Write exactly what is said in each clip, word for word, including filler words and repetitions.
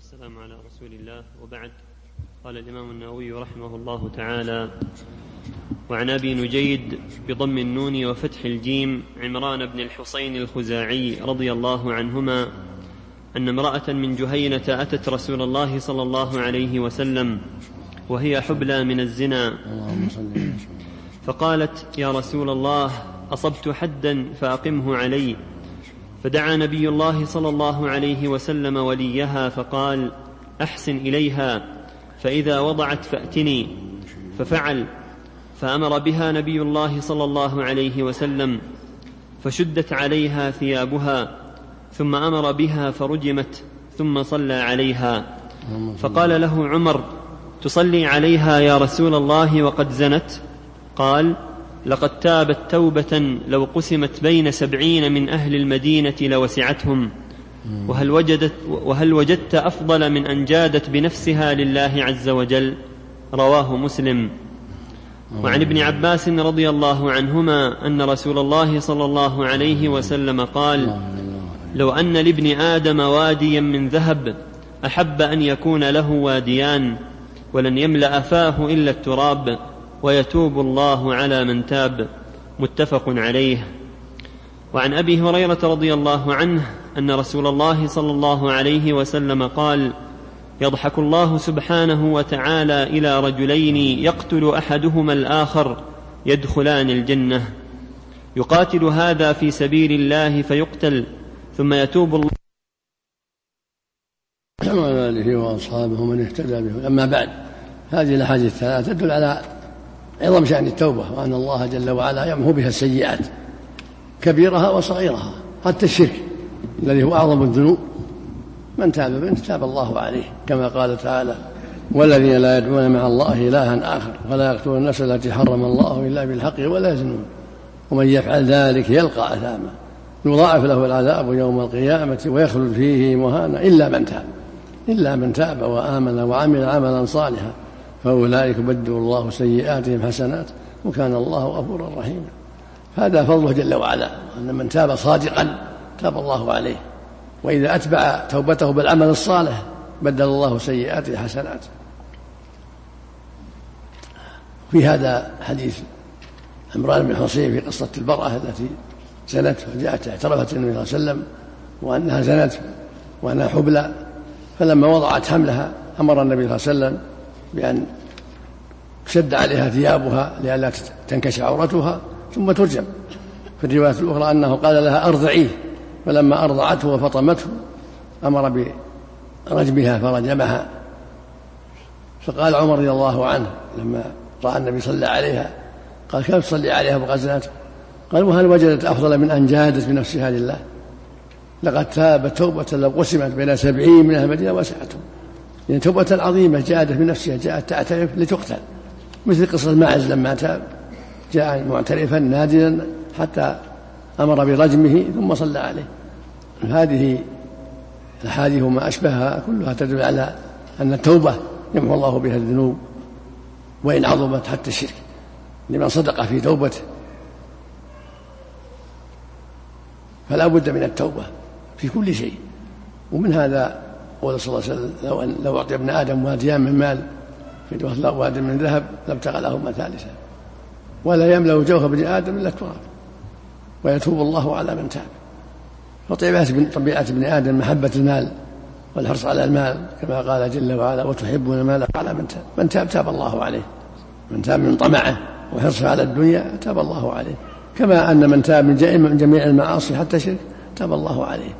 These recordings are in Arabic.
والسلام على رسول الله، وبعد. قال الإمام النووي رحمه الله تعالى: وعن أبي نجيد بضم النون وفتح الجيم عمران بن الحصين الخزاعي رضي الله عنهما أن امرأة من جهينة أتت رسول الله صلى الله عليه وسلم وهي حبلى من الزنا، فقالت: يا رسول الله، أصبت حدا فأقمه علي. فدعا نبي الله صلى الله عليه وسلم وليها فقال: أحسن إليها، فإذا وضعت فأتني. ففعل، فأمر بها نبي الله صلى الله عليه وسلم، فشدت عليها ثيابها، ثم أمر بها فرجمت، ثم صلى عليها. فقال له عمر: تصلي عليها يا رسول الله وقد زنت؟ قال: لقد تابت توبة لو قسمت بين سبعين من أهل المدينة لوسعتهم، وهل وجدت, وهل وجدت أفضل من أن جادت بنفسها لله عز وجل؟ رواه مسلم. وعن ابن عباس رضي الله عنهما أن رسول الله صلى الله عليه وسلم قال: لو أن لابن آدم واديا من ذهب أحب أن يكون له واديان، ولن يملأ فاه إلا التراب، ويتوب الله على من تاب. متفق عليه. وعن أبي هريرة رضي الله عنه أن رسول الله صلى الله عليه وسلم قال: يضحك الله سبحانه وتعالى إلى رجلين يقتل أحدهما الآخر يدخلان الجنة، يقاتل هذا في سبيل الله فيقتل، ثم يتوب الله وعلى آله وأصحابه من اهتدى به. أما بعد، هذه الأحاديث الثلاثة تدل على عظم شأن التوبة، وأن الله جل وعلا يمحو بها السيئات كبيرها وصغيرها، حتى الشرك الذي هو أعظم الذنوب من تاب منه تاب الله عليه، كما قال تعالى: والذين لا يدعون مع الله إلها آخر ولا يقتلون النفس التي حرم الله إلا بالحق ولا يزنون ومن يفعل ذلك يلقى أثاما يضاعف له العذاب يوم القيامة ويخلد فيه مهانا إلا من تاب إلا من تاب وآمن وعمل عملا صالحا فأولئك يبدل الله سيئاتهم حسنات وكان الله غفورا رحيما. هذا فضله جل وعلا، أن من تاب صادقا تاب الله عليه، وإذا أتبع توبته بالعمل الصالح بدل الله سيئاته حسنات. في هذا حديث عمران بن الحصين في قصة البرأة التي زنت وجاءت اعترفت النبي صلى الله عليه وسلم وأنها زنت وأنها حبلى، فلما وضعت حملها أمر النبي صلى الله عليه وسلم بأن شد عليها ثيابها لئلا تنكشف عورتها ثم ترجم. في الرواية الأخرى أنه قال لها: أرضعيه، فلما أرضعته وفطمته أمر برجمها فرجمها. فقال عمر رضي الله عنه لما رأى النبي صلى عليها قال: كيف تصلي عليها وقد زنت؟ قال: وهل وجدت أفضل من أن جادت بنفسها لله؟ لقد تابت توبة لو قسمت بين سبعين من أهل المدينة وسعتهم. يعني توبة عظيمة جادت بنفسها، جاءت تعترف لتقتل، مثل قصة الماعز لما تاب جاء معترفا نادلا حتى أمر برجمه ثم صلى عليه. هذه الأحاديث وما أشبهها كلها تدل على أن التوبة يمحو الله بها الذنوب وإن عظمت حتى الشرك، لمن صدق في توبته. فلا بد من التوبة في كل شيء. ومن هذا قول صلى الله عليه وسلم: لو, أن لو أعطي ابن آدم واديان من مال في رواية واد من ذهب لابتغى لهما ثالثا، ولا يملأ جوف ابن آدم إلا التراب ويتوب الله على من تاب. فطبيعة ابن آدم محبة المال والحرص على المال، كما قال جل وعلا: وتحبون المال على من تاب. من تاب تاب الله عليه، من تاب من طمعه وحرصه على الدنيا تاب الله عليه، كما أن من تاب من جميع المعاصي حتى شرك تاب الله عليه.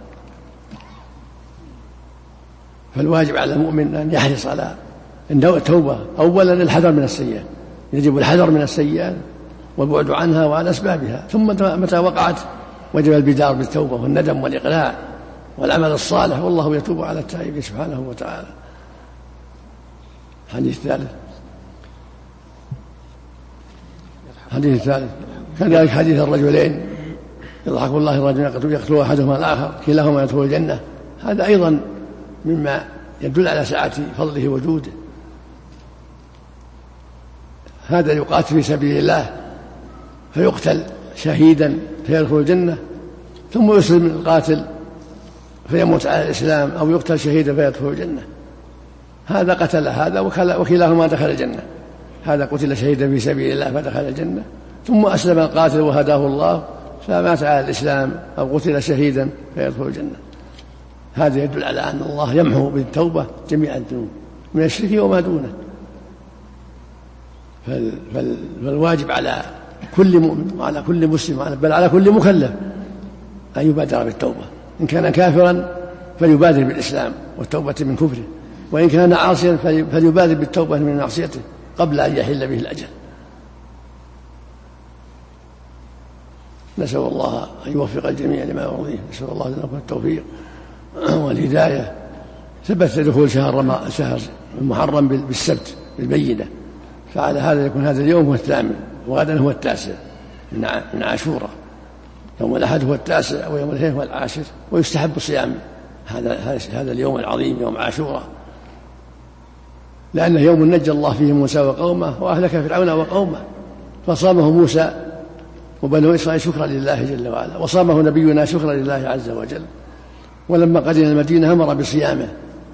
فالواجب على المؤمن أن يحرص على التوبة. أولا الحذر من السيئات، يجب الحذر من السيئات والبعد عنها وعن أسبابها، ثم متى وقعت وجب البدار بالتوبة والندم والإقلاع والعمل الصالح، والله يتوب على التائبين سبحانه وتعالى. الحديث الثالث الحديث الثالث كذلك حديث الرجلين يضحك الله الرجل يقتل أحدهما الآخر كلاهما يدخل الجنة، هذا أيضا مما يدل على سعة فضله وجوده. هذا يقاتل في سبيل الله فيقتل شهيدا فيدخل الجنة، ثم يسلم القاتل فيموت على الإسلام أو يقتل شهيدا فيدخل الجنة. هذا قتل هذا وكلاهما دخل الجنة، هذا قتل شهيدا في سبيل الله فدخل الجنة، ثم أسلم القاتل وهداه الله فمات على الإسلام أو قتل شهيدا فيدخل الجنة. هذا يدل على أن الله يمحو بالتوبة جميع الذنوب من الشرك وما دونه. فالواجب على كل مؤمن وعلى كل مسلم بل على كل مكلف أن يبادر بالتوبة، إن كان كافرا فليبادر بالإسلام والتوبة من كفره، وإن كان عاصيا فليبادر بالتوبة من معصيته قبل أن يحل به الأجل. نسأل الله أن يوفق الجميع لما يرضيه، نسأل الله لنا التوفيق والهداية. ثبت دخول شهر شهر المحرم بالسبت بالبينة، فعلى هذا يكون هذا اليوم هو الثامن وغدا هو التاسع من عاشوراء. يوم الأحد هو التاسع ويوم الاثنين هو العاشر، ويستحب صيام هذا هذا اليوم العظيم يوم عاشوراء، لأنه يوم نجى الله فيه موسى وقومه وأهلك فرعون وقومه، فصامه موسى وبنو إسرائيل شكرا لله جل وعلا، وصامه نبينا شكرا لله عز وجل. ولما قدم المدينة أمر بصيامه،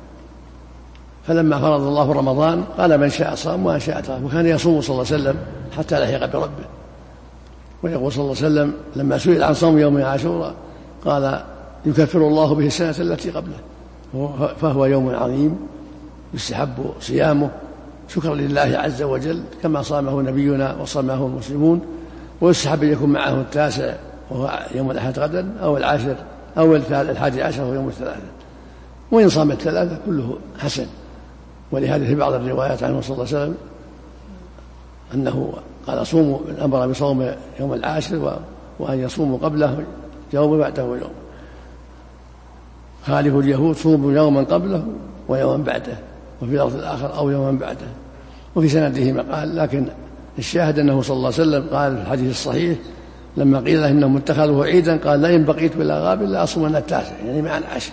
فلما فرض الله رمضان قال من شاء صام ومن شاء ترك، وكان يصوم صلى الله عليه وسلم حتى لحق بربه. ويقول صلى الله عليه وسلم لما سئل عن صوم يوم عاشوراء قال يكفر الله به السنة التي قبله، فهو يوم عظيم يستحب صيامه شكرا لله عز وجل كما صامه نبينا وصامه المسلمون. ويستحب أن يكون معه التاسع وهو يوم الأحد غدا أو العاشر أو الحادي عشر وهو يوم الثلاثة، وإن صام الثلاثة كله حسن. ولهذا في بعض الروايات عنه صلى الله عليه وسلم أنه قال صوموا، أمر بصوم يوم العاشر وأن يصوموا قبله يوم بعده يوم. خالفوا اليهود صوموا يوما قبله ويوما بعده، وفي الأرض الآخر أو يوما بعده. وفي سنده مقال، لكن الشاهد أنه صلى الله عليه وسلم قال في الحديث الصحيح لما قيل له إنهم اتخذوه عيدا قال لئن بقيت بلا غاب لا أصومن التاسع، يعني مع العشر.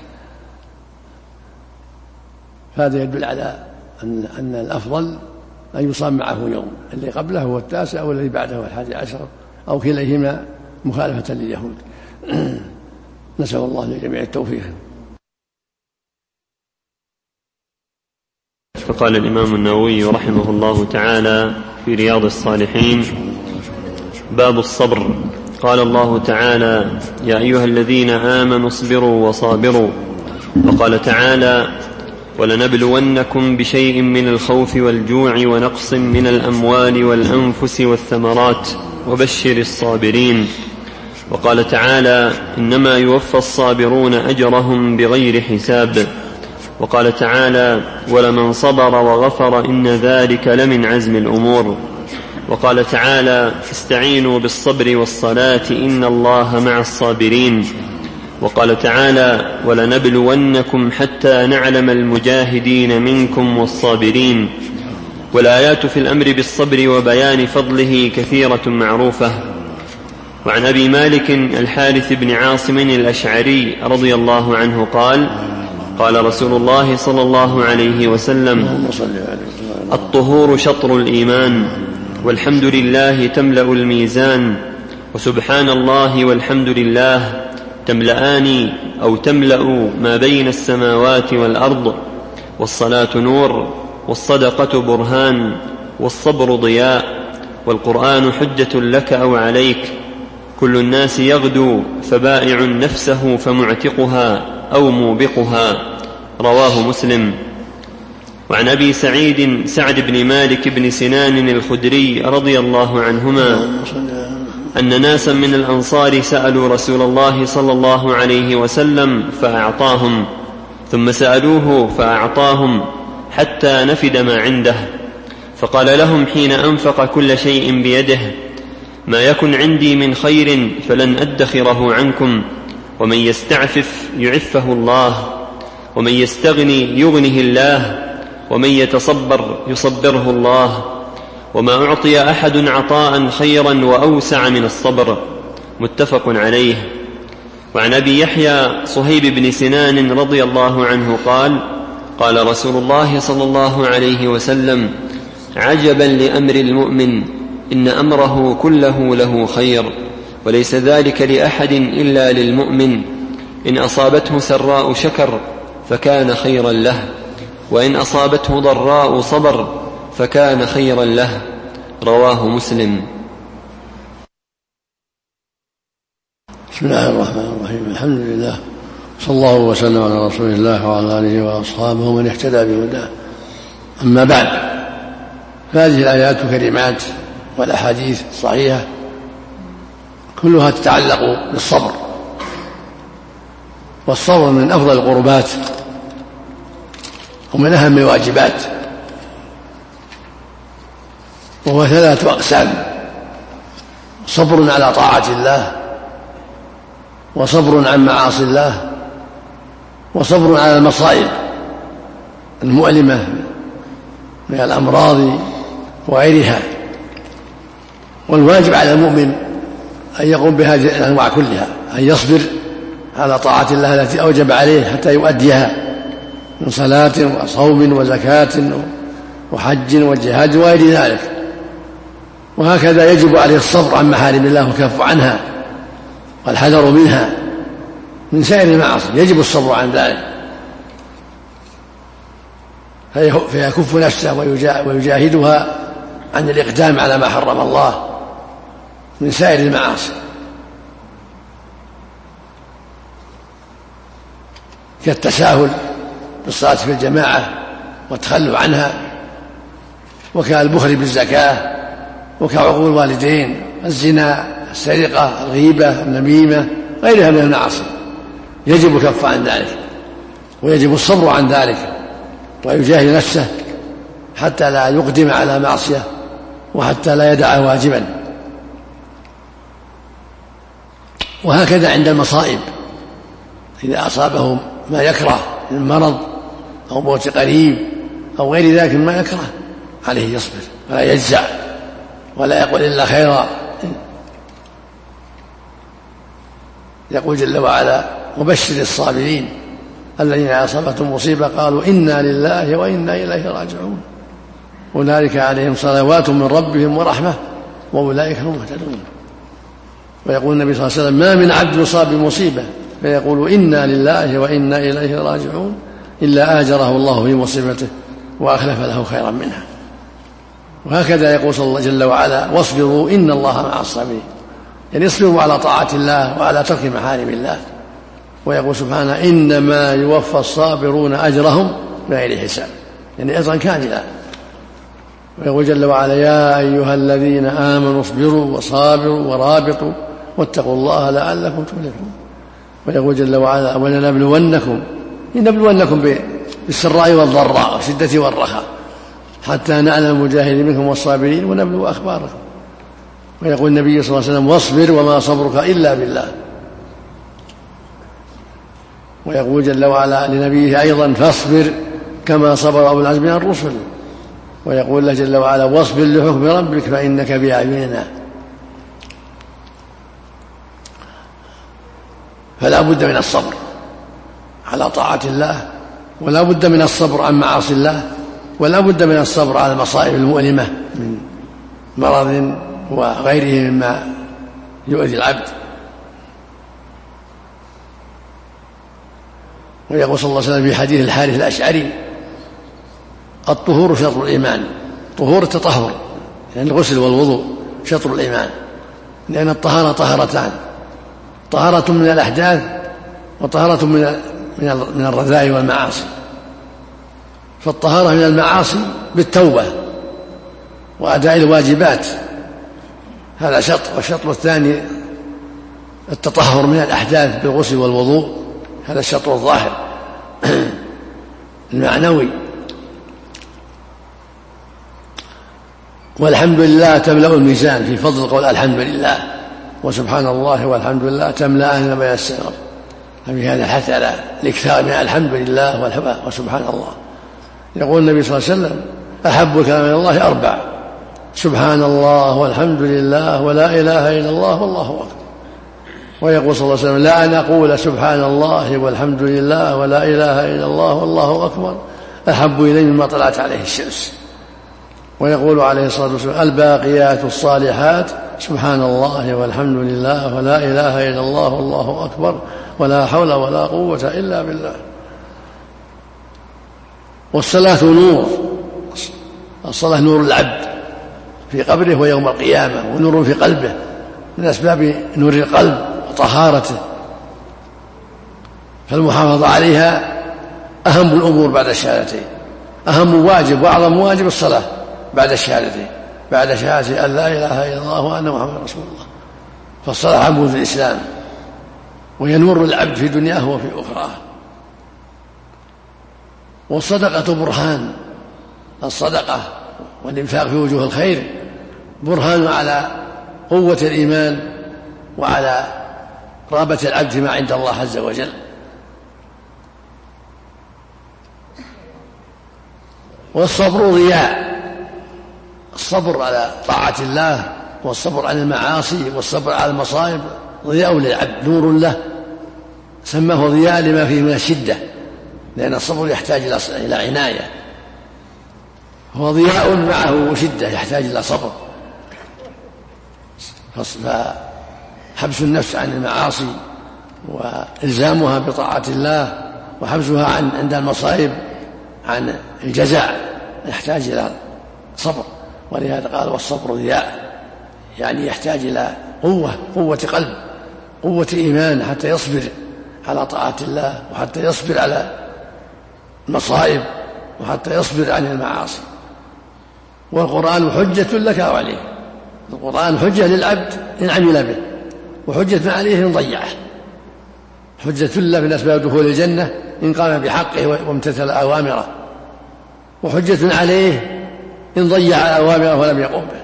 هذا يدل على أن, أن الأفضل أن يصام معه يوم، اللي قبله هو التاسع والذي بعده هو الحادي عشر أو كليهما مخالفة لليهود. نسأل الله لجميع التوفيق. فقال الإمام النووي رحمه الله تعالى في رياض الصالحين: باب الصبر. قال الله تعالى: يا أيها الذين آمنوا اصبروا وصابروا. وقال تعالى: ولنبلونكم بشيء من الخوف والجوع ونقص من الأموال والأنفس والثمرات وبشر الصابرين. وقال تعالى: إنما يوفى الصابرون أجرهم بغير حساب. وقال تعالى: ولمن صبر وغفر إن ذلك لمن عزم الأمور. وقال تعالى: استعينوا بالصبر والصلاة إن الله مع الصابرين. وقال تعالى: ولنبلونكم حتى نعلم المجاهدين منكم والصابرين. والآيات في الأمر بالصبر وبيان فضله كثيرة معروفة. وعن أبي مالك الحارث بن عاصم الأشعري رضي الله عنه قال: قال رسول الله صلى الله عليه وسلم: الطهور شطر الإيمان، والحمد لله تملأ الميزان، وسبحان الله والحمد لله تملأان أو تملأ ما بين السماوات والأرض. والصلاة نور، والصدقة برهان، والصبر ضياء، والقرآن حجة لك أو عليك. كل الناس يغدو فبائع نفسه فمعتقها أو موبقها. رواه مسلم. وعن أبي سعيد سعد بن مالك بن سنان الخدري رضي الله عنهما أن ناسا من الأنصار سألوا رسول الله صلى الله عليه وسلم فأعطاهم، ثم سألوه فأعطاهم حتى نفد ما عنده، فقال لهم حين أنفق كل شيء بيده: ما يكن عندي من خير فلن أدخره عنكم، ومن يستعفف يعفه الله، ومن يستغني يغنه الله، ومن يتصبر يصبره الله، وما أعطي أحد عطاء خيرا وأوسع من الصبر. متفق عليه. وعن أبي يحيى صهيب بن سنان رضي الله عنه قال: قال رسول الله صلى الله عليه وسلم: عجبا لأمر المؤمن، إن أمره كله له خير، وليس ذلك لأحد إلا للمؤمن. إن أصابته سراء شكر فكان خيرا له، وإن أصابته ضراء صبر فكان خيرا له. رواه مسلم. بسم الله الرحمن الرحيم. الحمد لله، صلى الله وسلم على رسول الله وعلى آله وأصحابه ومن اهتدى بهداه. أما بعد، فهذه الآيات الكريمات والأحاديث الصحيحة كلها تتعلق بالصبر، والصبر من أفضل القربات ومن أهم الواجبات، وهو ثلاثة أقسام: صبر على طاعة الله، وصبر عن معاصي الله، وصبر على المصائب المؤلمة من الأمراض وغيرها. والواجب على المؤمن أن يقوم بهذه الأنواع كلها، أن يصبر على طاعة الله التي أوجب عليه حتى يؤديها من صلاة وصوم وزكاة وحج وجهاد وغير ذلك. وهكذا يجب عليه الصبر عن محارم الله والكف عنها والحذر منها من سائر المعاصي، يجب الصبر عن ذلك، فيكف نفسه ويجاهدها عن الإقدام على ما حرم الله من سائر المعاصي، كالتساهل بالصلاة في الجماعة والتخلف عنها، وكالبخل بالزكاة، وكعقوق الوالدين، الزنا، السرقة، الغيبة، النميمة، غيرها من المعاصي. يجب الكف عن ذلك، ويجب الصبر عن ذلك، ويجاهد نفسه حتى لا يقدم على معصية وحتى لا يدع واجبا. وهكذا عند المصائب، إذا أصابه ما يكره من مرض أو موت قريب أو غير ذلك مما يكره، عليه يصبر ولا يجزع ولا يقول إلا خيرا. يقول جل وعلا: وبشر الصابرين الذين أصابتهم مصيبة قالوا إنا لله وإنا إليه راجعون أولئك عليهم صلوات من ربهم ورحمة وأولئك هم المهتدون. ويقول النبي صلى الله عليه وسلم: ما من عبد يصاب بمصيبة فيقول إنا لله وإنا إليه راجعون إلا آجره الله في مصيبته وأخلف له خيرا منها. وهكذا يقول صلى الله جل وعلا: واصبروا إن الله مع الصابرين، يعني اصبروا على طاعة الله وعلى ترك محارم الله. ويقول سبحانه: إنما يوفى الصابرون أجرهم بغير حساب، يعني أجرا كاملا. ويقول جل وعلا: يا أيها الذين آمنوا اصبروا وصابروا ورابطوا واتقوا الله لعلكم تفلحون. ويقول جل وعلا: ولنبلونكم لنبلونكم بالسراء والضراء والشدة والرخاء حتى نعلم المجاهدين منكم والصابرين ونبلو أخباركم. ويقول النبي صلى الله عليه وسلم: واصبر وما صبرك إلا بالله. ويقول جل وعلا لنبيه أيضا: فاصبر كما صبر أولو العزم من الرسل. ويقول له جل وعلا: واصبر لحكم ربك فإنك بأعيننا. فلا بد من الصبر على طاعة الله، ولا بد من الصبر عن معاصي الله، ولا بد من الصبر على المصائب المؤلمة من مرض وغيره مما يؤذي العبد. ويقول صلى الله عليه وسلم في حديث الحارث الأشعري: الطهور شطر الإيمان. طهور التطهر يعني الغسل والوضوء شطر الإيمان، لأن الطهارة طهارتان: طهارة من الأحداث وطهارة من من الرذائل والمعاصي. فالطهارة من المعاصي بالتوبة وأداء الواجبات، هذا شطر. والشطر الثاني التطهر من الأحداث بالغسل والوضوء، هذا الشطر الظاهر المعنوي. والحمد لله تملأ الميزان في فضل قول الحمد لله وسبحان الله والحمد لله تملأان ما يسر. ففي هذا الحث على الإكثار من الحمد لله والحمد وسبحان الله. يقول النبي صلى الله عليه وسلم: أحب الكلام إلى الله أربع: سبحان الله والحمد لله ولا إله إلا الله والله أكبر. ويقول صلى الله عليه وسلم: لا أن أقول سبحان الله والحمد لله ولا إله إلا الله والله أكبر أحب إلي مما طلعت عليه الشمس. ويقول عليه الصلاة والسلام: الباقيات الصالحات سبحان الله والحمد لله ولا إله إلا الله والله أكبر ولا حول ولا قوة إلا بالله. والصلاة نور، الصلاة نور العبد في قبره ويوم القيامة، ونور في قلبه من أسباب نور القلب وطهارته، فالمحافظة عليها أهم الأمور بعد الشهادتين، أهم واجب وأعظم واجب الصلاة بعد الشهادتين، بعد شهادة أن لا إله إلا الله وأن محمد رسول الله. فالصلاة عمود الإسلام، وهي نور العبد في دنياه وفي أخراه. والصدقة برهان، الصدقة والإنفاق في وجوه الخير برهان على قوة الإيمان وعلى رغبة العبد ما عند الله عز وجل. والصبر ضياء، الصبر على طاعة الله والصبر عن المعاصي والصبر على المصائب ضياء للعبد، نور له، سماه ضياء لما فيه من الشدة، لأن الصبر يحتاج إلى عناية، هو ضياء معه شدة يحتاج إلى صبر. فحبس النفس عن المعاصي وإلزامها بطاعة الله وحبسها عن عند المصائب عن الجزع يحتاج إلى صبر. ولهذا قال والصبر ضياء، يعني يحتاج إلى قوة، قوة قلب، قوة إيمان حتى يصبر على طاعة الله، وحتى يصبر على المصائب، وحتى يصبر عن المعاصي. والقرآن حجة لك أو عليك، القرآن حجة للعبد إن عمل به، وحجة عليه إن ضيعه. حجة له من أسباب دخول الجنة إن قام بحقه وامتثل أوامره، وحجة عليه إن ضيع أوامره ولم يقم به.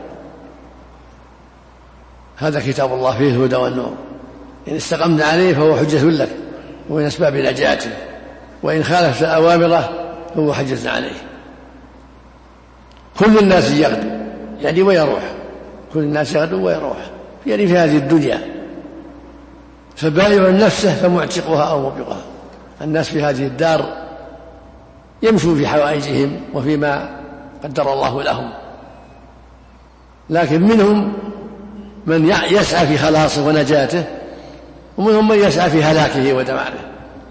هذا كتاب الله فيه الهدى والنور، إن استقمت عليه فهو حجة لك ومن أسباب نجاته، وإن خالفت أوامره فهو حجة عليه. كل الناس يغدو يعني ويروح، كل الناس يغدو ويروح يعني في هذه الدنيا، فبائع نفسه فمعتقها أو موبقها. الناس في هذه الدار يمشوا في حوائجهم وفيما قدر الله لهم، لكن منهم من يسعى في خلاصه ونجاته، ومنهم من يسعى في هلاكه ودماره.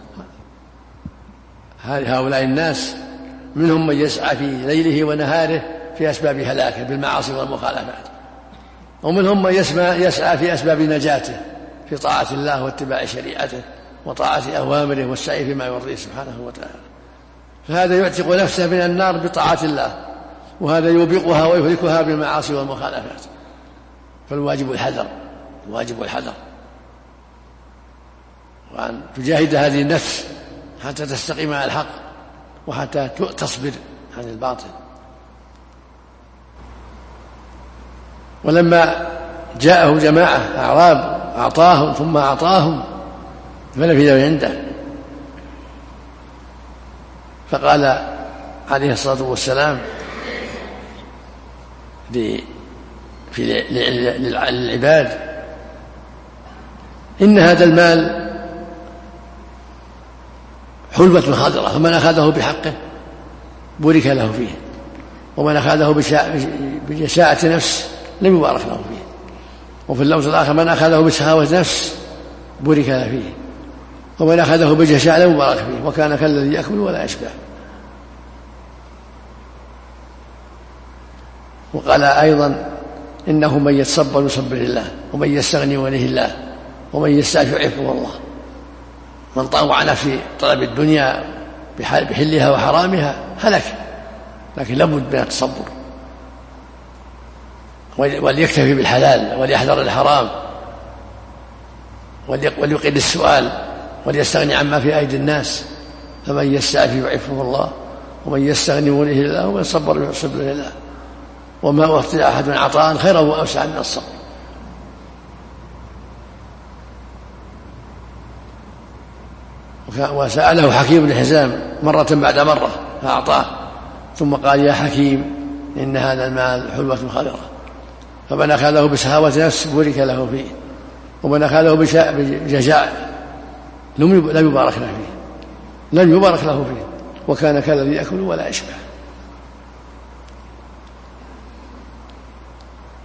هؤلاء الناس منهم من يسعى في ليله ونهاره في أسباب هلاكه بالمعاصي والمخالفات، ومنهم من يسعى في أسباب نجاته في طاعة الله واتباع شريعته وطاعة أوامره والسعي فيما يرضيه سبحانه وتعالى. فهذا يعتق نفسه من النار بطاعة الله، وهذا يوبقها ويهلكها بالمعاصي والمخالفات. فالواجب الحذر، الواجب الحذر، وأن تجاهد هذه النفس حتى تستقيم على الحق وحتى تصبر عن الباطل. ولما جاءه جماعة أعراب أعطاهم ثم أعطاهم فنفذوا عنده، فقال عليه الصلاة والسلام للعباد إن هذا المال حلوة خضرة، فمن أخذه بحقه بورك له فيه، ومن أخذه بجشاعة نفس لم يبارك له فيه. وفي اللفظ الآخر من أخذه بشهوة نفس بورك له فيه، ومن أخذه بجشاعة لم يبارك فيه، وكان كالذي يأكل ولا يشبع. وقال أيضا إنه من يتصبر يصبر الله، ومن يستغني يغنيه الله، ومن يستعف يعفه الله. من طاوع في طلب الدنيا بحلها وحرامها هلك، لكن لابد من التصبر، وليكتفي بالحلال وليحذر الحرام، وليقل السؤال، وليستغني عما في أيدي الناس. فمن يستعف يعفه الله، ومن يستغني يغنيه الله، ومن يصبر يصبر الله. وما أعطي أحد عطاء خيرا وأوسع من الصبر. وسأله حكيم بن حزام مرة بعد مرة فأعطاه، ثم قال يا حكيم إن هذا المال حلوة خضرة، فمن أخذه بشهوة نفس بورك له فيه، ومن أخذه بجزاء لم يبارك له فيه، لم يبارك له فيه، وكان كالذي يأكل ولا يشبع.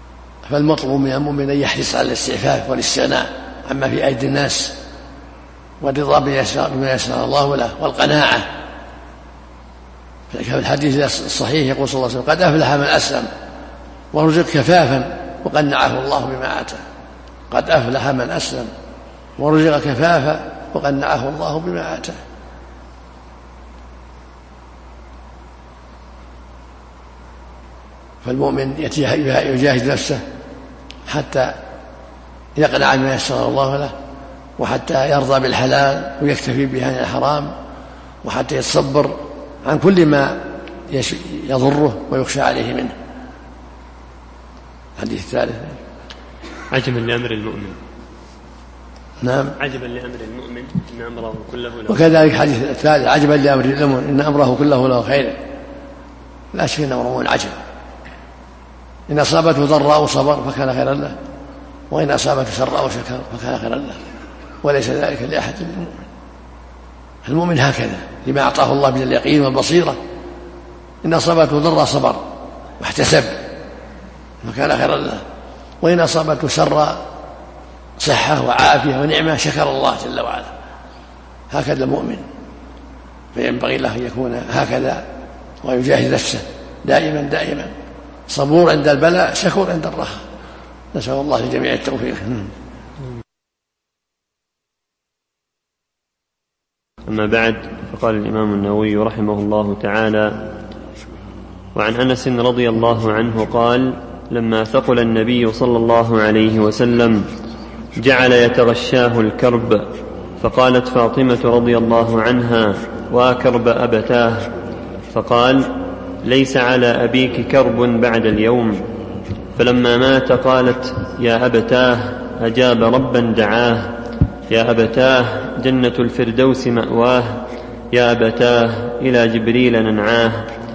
فالمطلوب من المؤمن أن يحرص على الاستعفاف والاستغناء عما في أيدي الناس، والرضا بما يسر الله له، والقناعة. في الحديث الصحيح يقول صلى الله عليه وسلم: قد أفلح من أسلم ورزق كفافا وقنعه الله بما آتاه. قد أفلح من أسلم ورزق كفافا وقنعه الله بما آتاه. فالمؤمن يجاهد نفسه حتى يقنع بما يسر الله له، وحتى يرضى بالحلال ويكتفي به عن الحرام، وحتى يتصبر عن كل ما يضره ويخشى عليه منه. الحديث الثالث: عجبا لأمر المؤمن. نعم، عجبا لأمر المؤمن إن أمره كله له. وكذلك حديث الثالث: عجبا لأمر المؤمن إن أمره كله له خير. لا شك أن أمره عجب. إن أصابته ضراء صبر فكان خيرا له، وإن أصابته سراء شكر فكان خيرا له، وليس ذلك لأحد المؤمن. المؤمن هكذا لما أعطاه الله من اليقين والبصيرة. إن أصابته ضراء صبر واحتسب فكان خيرا له، وإن أصابته سراء صحة وعافية ونعمة شكر الله جل وعلا. هكذا المؤمن، فينبغي له أن يكون هكذا ويجاهد نفسه دائما دائما، صبور عند البلاء شكور عند الرخاء. نسأل الله للجميع التوفيق. أما بعد، فقال الإمام النووي رحمه الله تعالى: وعن أنس رضي الله عنه قال: لما ثقل النبي صلى الله عليه وسلم جعل يتغشاه الكرب، فقالت فاطمة رضي الله عنها: وأكرب أبتاه؟ فقال: ليس على أبيك كرب بعد اليوم. فلما مات قالت: يا أبتاه، أجاب ربا دعاه، يا أبتاه جنة الفردوس مأواه، يا أبتاه إلى جبريل ننعاه.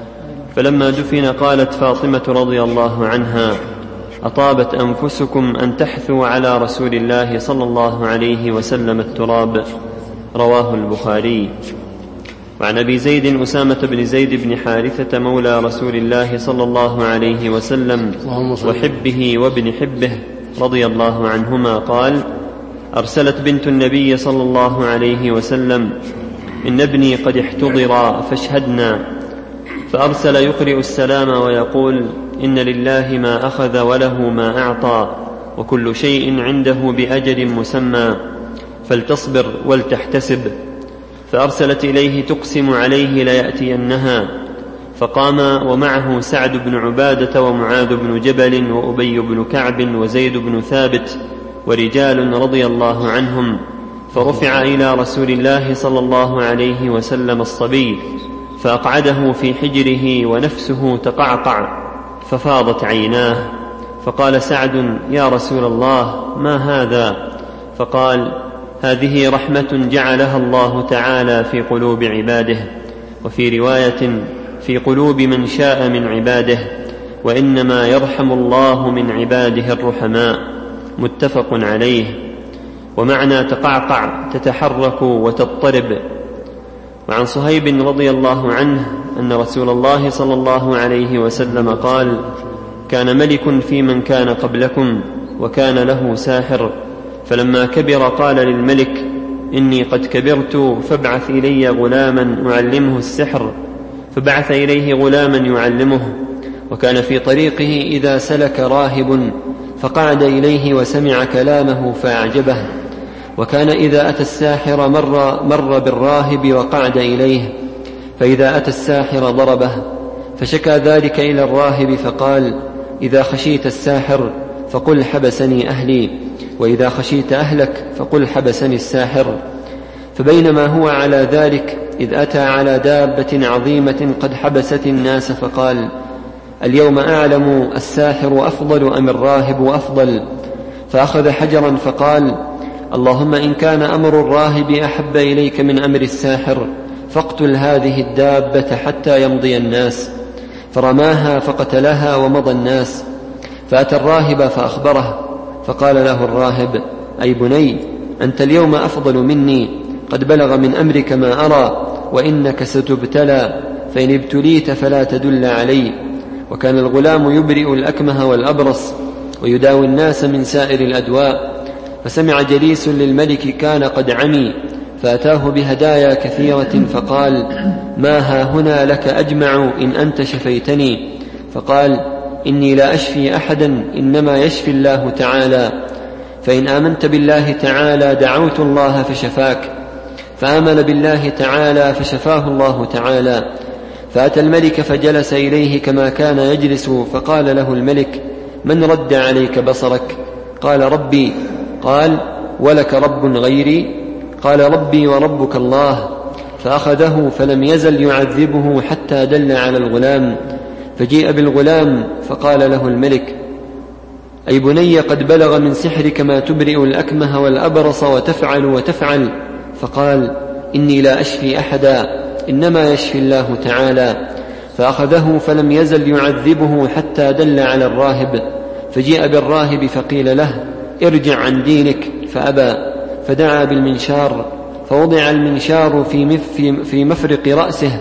فلما دفن قالت فاطمة رضي الله عنها: أطابت أنفسكم أن تحثوا على رسول الله صلى الله عليه وسلم التراب. رواه البخاري. وعن أبي زيد أسامة بن زيد بن حارثة مولى رسول الله صلى الله عليه وسلم وحبه وابن حبه رضي الله عنهما قال: أرسلت بنت النبي صلى الله عليه وسلم: إن ابني قد احتضر فاشهدنا. فأرسل يقرئ السلام ويقول: إن لله ما أخذ وله ما أعطى، وكل شيء عنده بأجل مسمى، فلتصبر ولتحتسب. فأرسلت إليه تقسم عليه ليأتينها، فقام ومعه سعد بن عبادة ومعاذ بن جبل وأبي بن كعب وزيد بن ثابت ورجال رضي الله عنهم، فرفع إلى رسول الله صلى الله عليه وسلم الصبي، فأقعده في حجره ونفسه تقعقع، ففاضت عيناه. فقال سعد: يا رسول الله، ما هذا؟ فقال: هذه رحمة جعلها الله تعالى في قلوب عباده، وفي رواية: في قلوب من شاء من عباده، وإنما يرحم الله من عباده الرحماء. متفق عليه. ومعنى تقعقع تتحرك وتضطرب. وعن صهيب رضي الله عنه أن رسول الله صلى الله عليه وسلم قال: كان ملك في من كان قبلكم، وكان له ساحر، فلما كبر قال للملك: إني قد كبرت، فابعث إلي غلاما أعلمه السحر. فبعث إليه غلاما يعلمه. وكان في طريقه إذا سلك راهب فقعد إليه وسمع كلامه فأعجبه. وكان إذا أتى الساحر مر, مر بالراهب وقعد إليه، فإذا أتى الساحر ضربه. فشكى ذلك إلى الراهب فقال: إذا خشيت الساحر فقل حبسني أهلي، وإذا خشيت أهلك فقل حبسني الساحر. فبينما هو على ذلك إذ أتى على دابة عظيمة قد حبست الناس، فقال: اليوم أعلم الساحر أفضل أم الراهب أفضل؟ فأخذ حجرا فقال: اللهم إن كان أمر الراهب أحب إليك من أمر الساحر، فاقتل هذه الدابة حتى يمضي الناس. فرماها فقتلها ومضى الناس. فأتى الراهب فأخبره، فقال له الراهب: أي بني، أنت اليوم أفضل مني، قد بلغ من أمرك ما أرى، وإنك ستبتلى، فإن ابتليت فلا تدل علي. وكان الغلام يبرئ الأكمه والأبرص ويداوي الناس من سائر الأدواء. فسمع جليس للملك كان قد عمي، فأتاه بهدايا كثيرة فقال: ما ها هنا لك أجمع إن أنت شفيتني. فقال: إني لا أشفي أحدا، إنما يشفي الله تعالى، فإن آمنت بالله تعالى دعوت الله فشفاك. فآمن بالله تعالى فشفاه الله تعالى. فأتى الملك فجلس إليه كما كان يجلس، فقال له الملك: من رد عليك بصرك؟ قال: ربي. قال: ولك رب غيري؟ قال: ربي وربك الله. فأخذه فلم يزل يعذبه حتى دل على الغلام. فجيء بالغلام فقال له الملك: أي بني، قد بلغ من سحرك ما تبرئ الأكمه والأبرص وتفعل وتفعل. فقال: إني لا أشفي أحدا، إنما يشفي الله تعالى. فأخذه فلم يزل يعذبه حتى دل على الراهب. فجيء بالراهب فقيل له: ارجع عن دينك، فأبى. فدعا بالمنشار فوضع المنشار في مفرق رأسه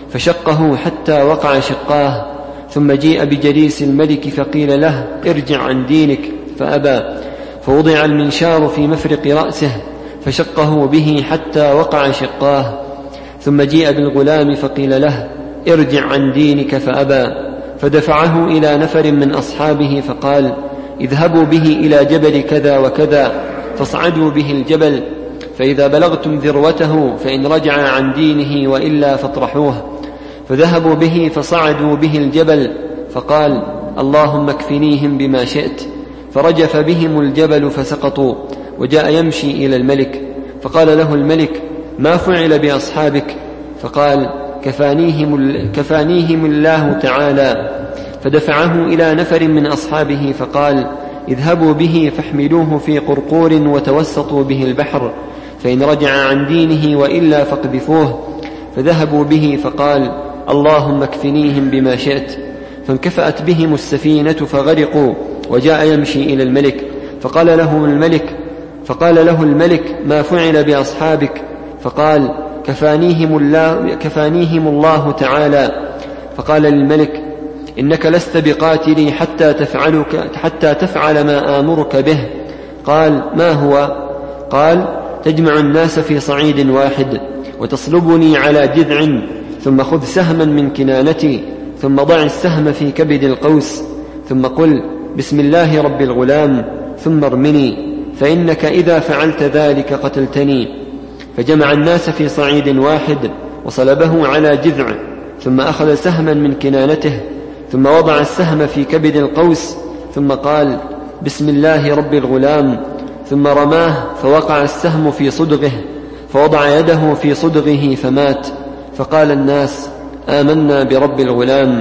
فشقه حتى وقع شقاه. ثم جيء بجليس الملك فقيل له: ارجع عن دينك، فأبى. فوضع المنشار في مفرق رأسه فشقه به حتى وقع شقاه. ثم جيء بالغلام فقيل له: ارجع عن دينك، فأبى. فدفعه إلى نفر من أصحابه فقال: اذهبوا به إلى جبل كذا وكذا فاصعدوا به الجبل، فإذا بلغتم ذروته فإن رجع عن دينه وإلا فاطرحوه. فذهبوا به فصعدوا به الجبل، فقال: اللهم اكفنيهم بما شئت. فرجف بهم الجبل فسقطوا. وجاء يمشي إلى الملك فقال له الملك: ما فعل بأصحابك؟ فقال: كفانيهم, كفانيهم الله تعالى. فدفعه إلى نفر من أصحابه فقال: اذهبوا به فاحملوه في قرقور وتوسطوا به البحر، فإن رجع عن دينه وإلا فاقذفوه. فذهبوا به فقال: اللهم اكفنيهم بما شئت. فانكفأت بهم السفينة فغرقوا. وجاء يمشي إلى الملك فقال له الملك فقال له الملك: ما فعل بأصحابك؟ فقال: كفانيهم الله, كفانيهم الله تعالى. فقال للملك: إنك لست بقاتلي حتى, تفعلك حتى تفعل ما آمرك به. قال: ما هو؟ قال: تجمع الناس في صعيد واحد وتصلبني على جذع، ثم خذ سهما من كنانتي، ثم ضع السهم في كبد القوس، ثم قل: بسم الله رب الغلام، ثم ارمني، فإنك إذا فعلت ذلك قتلتني. فجمع الناس في صعيد واحد وصلبه على جذع، ثم أخذ سهما من كنانته، ثم وضع السهم في كبد القوس، ثم قال: بسم الله رب الغلام، ثم رماه فوقع السهم في صدغه، فوضع يده في صدغه فمات. فقال الناس: آمنا برب الغلام.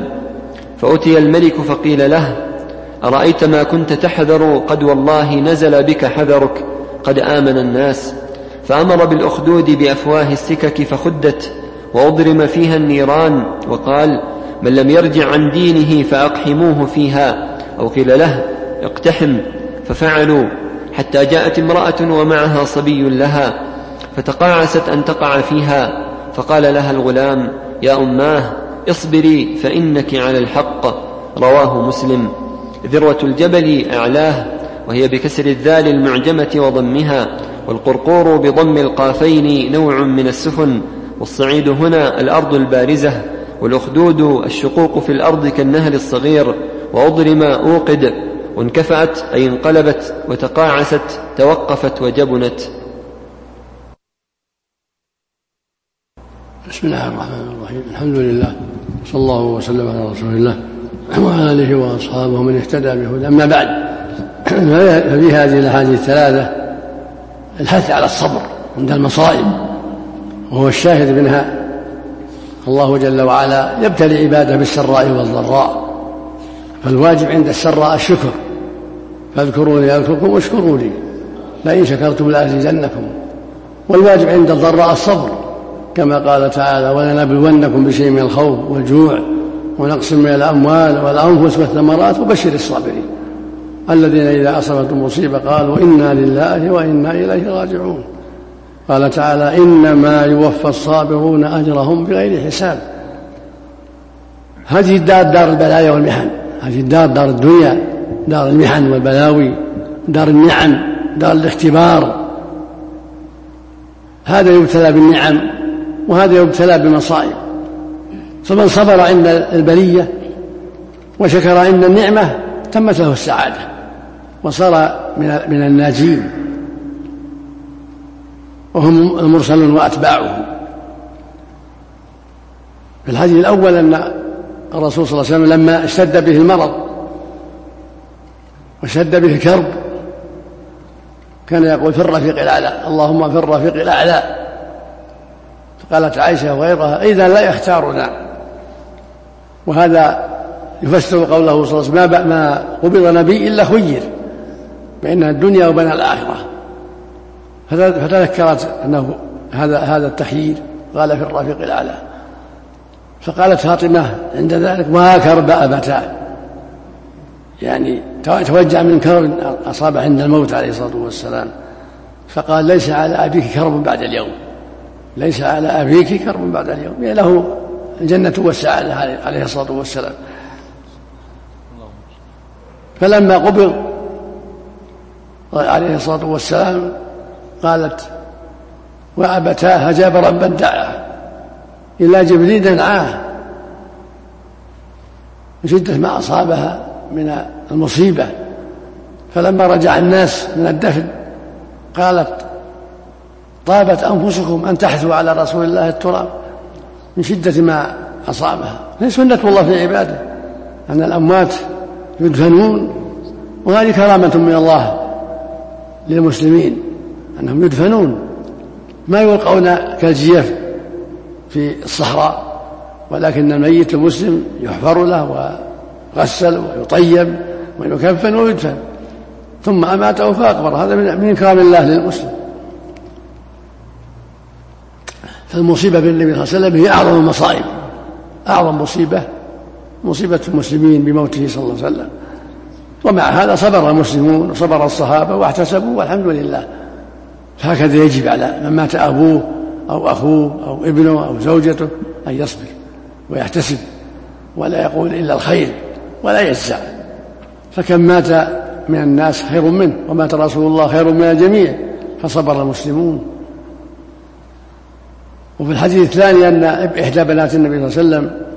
فأتي الملك فقيل له: أرأيت ما كنت تحذر؟ قد والله نزل بك حذرك، قد آمن الناس. فأمر بالأخدود بأفواه السكك فخدت وأضرم فيها النيران، وقال: من لم يرجع عن دينه فأقحموه فيها، أو قيل له: اقتحم. ففعلوا حتى جاءت امرأة ومعها صبي لها فتقاعست أن تقع فيها. فقال لها الغلام: يا أماه اصبري فإنك على الحق. رواه مسلم. ذروة الجبل أعلاه، وهي بكسر الذال المعجمة وضمها، والقرقور بضم القافين نوع من السفن. والصعيد هنا الأرض البارزة، والأخدود الشقوق في الأرض كالنهر الصغير. وأضرم أوقد، وانكفأت أي انقلبت، وتقاعست توقفت وجبنت. بسم الله الرحمن الرحيم. الحمد لله، صلى الله وسلم على رسول الله وعلى آله وأصحابه من اهتدى بهداه. أما بعد، ففي هذه الأحاديث الثلاثة الحث على الصبر عند المصائب، وهو الشاهد منها. الله جل وعلا يبتلي عباده بالسراء والضراء، فالواجب عند السراء الشكر، فاذكروني أذكركم واشكروا لي لئن شكرتم لأزيدنكم. والواجب عند الضراء الصبر، كما قال تعالى: ولنبلونكم بشيء من الخوف والجوع ونقص من الأموال والأنفس والثمرات وبشر الصابرين الذين إذا أصابتهم مصيبة قالوا إنا لله وإنا إليه راجعون. قال تعالى: إنما يوفى الصابرون أجرهم بغير حساب. هذه الدار دار البلايا والمحن، هذه الدار دار الدنيا، دار المحن والبلاوي، دار النعم، دار الاختبار. هذا يبتلى بالنعم وهذا يبتلى بالمصائب، فمن صبر عند البلية وشكر عند النعمة تمت له السعادة وصار من الناجين، وهم المرسلون وأتباعه. في الحديث الأول أن الرسول صلى الله عليه وسلم لما اشتد به المرض وشد به الكرب كان يقول في الرفيق الأعلى، اللهم في الرفيق الأعلى. فقالت عائشة وغيرها إذا لا يختارنا. وهذا يفسر قوله صلى الله عليه وسلم ما قبض نبي إلا خير بين الدنيا وبين الآخرة، فتذكرت أنه هذا هذا التخيير، قال في الرفيق الأعلى. فقالت فاطمة عند ذلك ما كرب أبتاه، يعني توجع من كرب أصاب عند الموت عليه الصلاة والسلام، فقال ليس على أبيك كرب بعد اليوم، ليس على أبيك كرب بعد اليوم، يعني له الجنة والسعادة عليه الصلاة والسلام. فلما قبض عليه الصلاة والسلام قالت وأبتاه أجاب ربا دعاه إلى جبريل دعاه من شدة ما أصابها من المصيبة. فلما رجع الناس من الدفن قالت طابت أنفسكم أن تحثوا على رسول الله التراب من شدة ما أصابها. هي سنة الله في عباده أن الأموات يدفنون، وهذه كرامة من الله للمسلمين أنهم يدفنون، ما يلقون كالجيف في الصحراء، ولكن الميت المسلم يحفر له ويغسل ويطيب ويكفن ويدفن، ثم أماته فأقبر. هذا من إكرام الله للمسلم. فالمصيبة بالنبي صلى الله عليه وسلم هي أعظم المصائب، أعظم مصيبة مصيبة المسلمين بموته صلى الله عليه وسلم. ومع هذا صبر المسلمون وصبر الصحابة واحتسبوا والحمد لله. فهكذا يجب على من مات أبوه أو أخوه أو ابنه أو زوجته أن يصبر ويحتسب ولا يقول إلا الخير ولا يجزع، فكم مات من الناس خير منه، ومات رسول الله خير من الجميع، فصبر المسلمون. وفي الحديث الثاني أن إحدى بنات النبي صلى الله عليه وسلم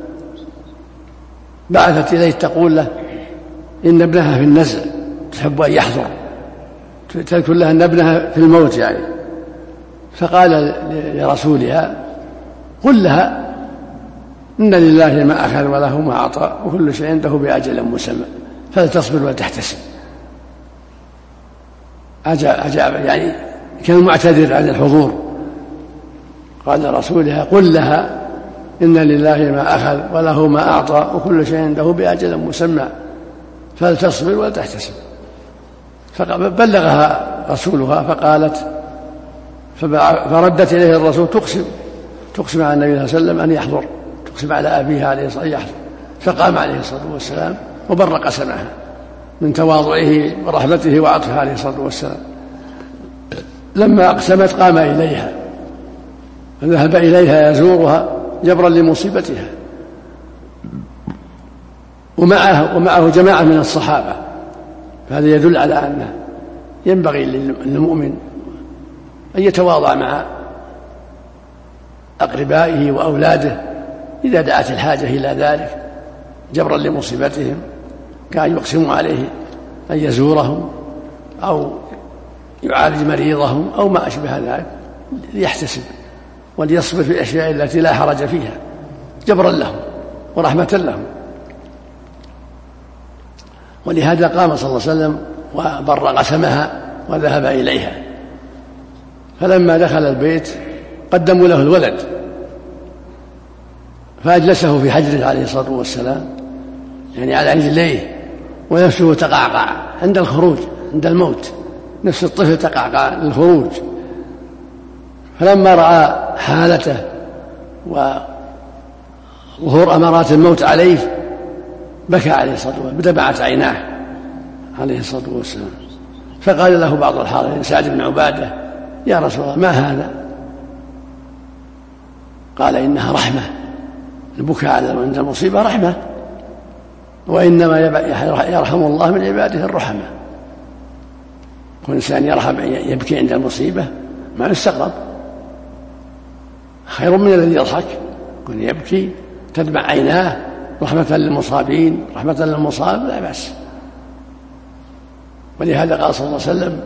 بعثت إليه تقول له إن ابنها في النزع تحب أن يحضر، تذكر لها أن ابنها في الموت يعني. فقال لرسولها قل لها إن لله ما أخذ وله ما أعطى وكل شيء عنده بأجل مسمى فلتصبر وتحتسب. أجاب يعني كان معتذر عن الحضور. قال لرسولها قل لها إن لله ما أخذ وله ما أعطى وكل شيء عنده بأجل مسمى فلتصبر وتحتسب. فبلغها رسولها فقالت فردت إليه الرسول تقسم تقسم على النبي صلى الله عليه وسلم أن يحضر، تقسم على أبيها عليه الصلاة والسلام يحضر. فقام عليه الصلاة والسلام وبر قسمها من تواضعه ورحمته وعطفه عليه الصلاة والسلام. لما أقسمت قام إليها فذهب إليها يزورها جبرا لمصيبتها، ومعه, ومعه جماعة من الصحابة. فهذا يدل على أنه ينبغي للمؤمن أن يتواضع مع أقربائه وأولاده إذا دعت الحاجة إلى ذلك جبرا لمصيبتهم، كان يقسم عليه أن يزورهم أو يعالج مريضهم أو ما أشبه ذلك، ليحتسب وليصبر في الأشياء التي لا حرج فيها جبرا لهم ورحمة لهم. ولهذا قام صلى الله عليه وسلم وبر قسمها وذهب إليها. فلما دخل البيت قدموا له الولد فأجلسه في حجره عليه الصلاة والسلام يعني على رجليه، ونفسه تقعقع عند الخروج عند الموت، نفس الطفل تقعقع للخروج. فلما رأى حالته وظهور أمارات الموت عليه بكى عليه الصلاة والسلام بدمعت عيناه عليه الصلاة والسلام. فقال له بعض الحاضرين سعد بن عبادة يا رسول الله ما هذا؟ قال إنها رحمة، البكاء عند المصيبة رحمة، وإنما يرحم الله من عباده الرحمة. كل إنسان يرحم يبكي عند المصيبة ما يستغرب، خير من الذي يضحك. يكون يبكي تدمع عيناه رحمة للمصابين، رحمة للمصاب لا بأس. ولهذا قال صلى الله عليه وسلم: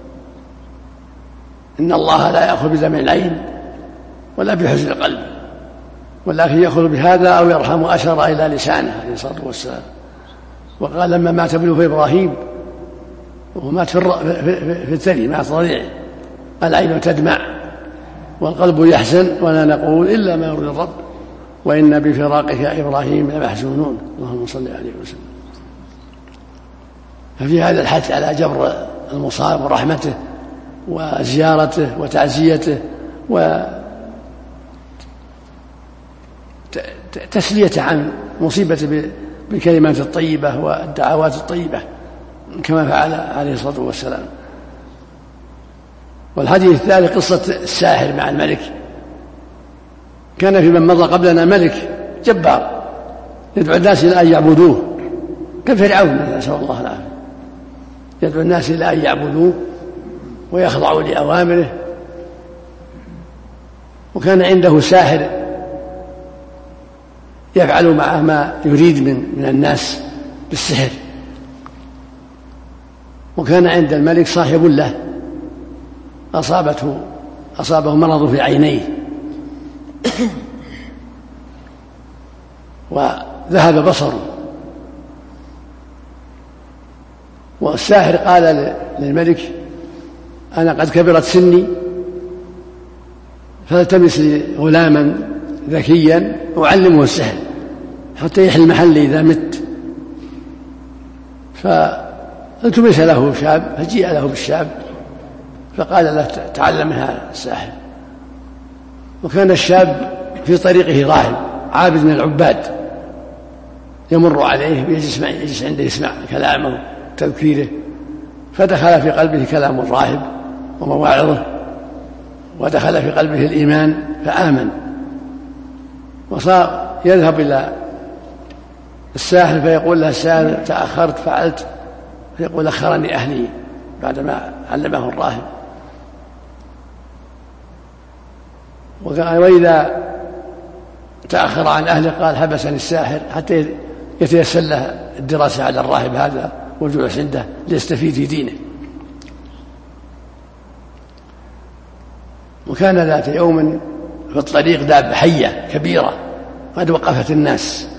إن الله لا يأخذ بدمع العين ولا بحزن القلب، ولكن يأخذ بهذا أو يرحم. أشار إلى لسانه عليه الصلاة والسلام. وقال لما مات ابنه إبراهيم ومات في في الثدي مات رضيعه: العين تدمع والقلب يحزن ولا نقول إلا ما يرضي الرب وإن بفراقك يا إبراهيم لمحزونون. اللهم صل عليه وسلم. ففي هذا الحث على جبر المصاب ورحمته وزيارته وتعزيته وتسليته عن مصيبته بالكلمات الطيبة والدعوات الطيبة كما فعل عليه الصلاة والسلام. والحديث الثالث قصة الساحر مع الملك. كان في من مضى قبلنا ملك جبار يدعو الناس إلى أن يعبدوه كفرعون نسأل الله العافية، يدعو الناس إلى أن يعبدوه ويخضعوا لأوامره. وكان عنده ساحر يفعل معه ما يريد من, من الناس بالسحر. وكان عند الملك صاحب له أصابته أصابه مرض في عينيه وذهب بصره. والساحر قال للملك: أنا قد كبرت سني فالتمس لي غلاما ذكيا أعلمه السحر حتى يحل محلي إذا مت. فالتمس له شاب فجيء له بالشاب فقال له: تعلم هذا الساحر. وكان الشاب في طريقه راهب عابد من العباد يمر عليه ويجلس يجلس عنده يسمع كلامه تذكيره، فدخل في قلبه كلام الراهب ومواعظه ودخل في قلبه الإيمان فآمن. وصار يذهب إلى الساحر فيقول له الساحر: تأخرت فعلت، فيقول: أخرني أهلي بعدما علمه الراهب. وإذا تأخر عن أهله قال: حبسني الساحر حتى يتيسر له الدراسة على الراهب هذا والجلوس عنده ليستفيد في دينه. وكان ذات يوم في الطريق دابة حية كبيرة قد وقفت الناس،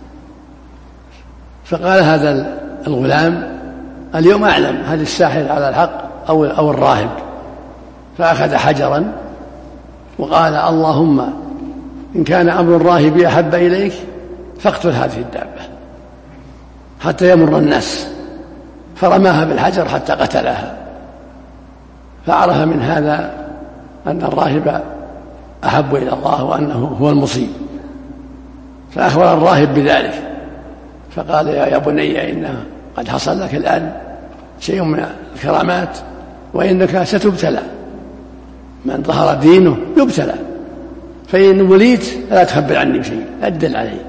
فقال هذا الغلام: اليوم أعلم هل الساحر على الحق أو أو الراهب. فأخذ حجرا وقال: اللهم إن كان أمر الراهب أحب إليك فاقتل هذه الدابة حتى يمر الناس. فرماها بالحجر حتى قتلها. فعرف من هذا أن الراهب أحب إلى الله وأنه هو المصيب. فأخبر الراهب بذلك فقال: يا بني إنه قد حصل لك الآن شيء من الكرامات وإنك ستبتلى. من ظهر دينه يبتلى، فإن وليت فلا تخبر عني بشيء لا تدل عليه.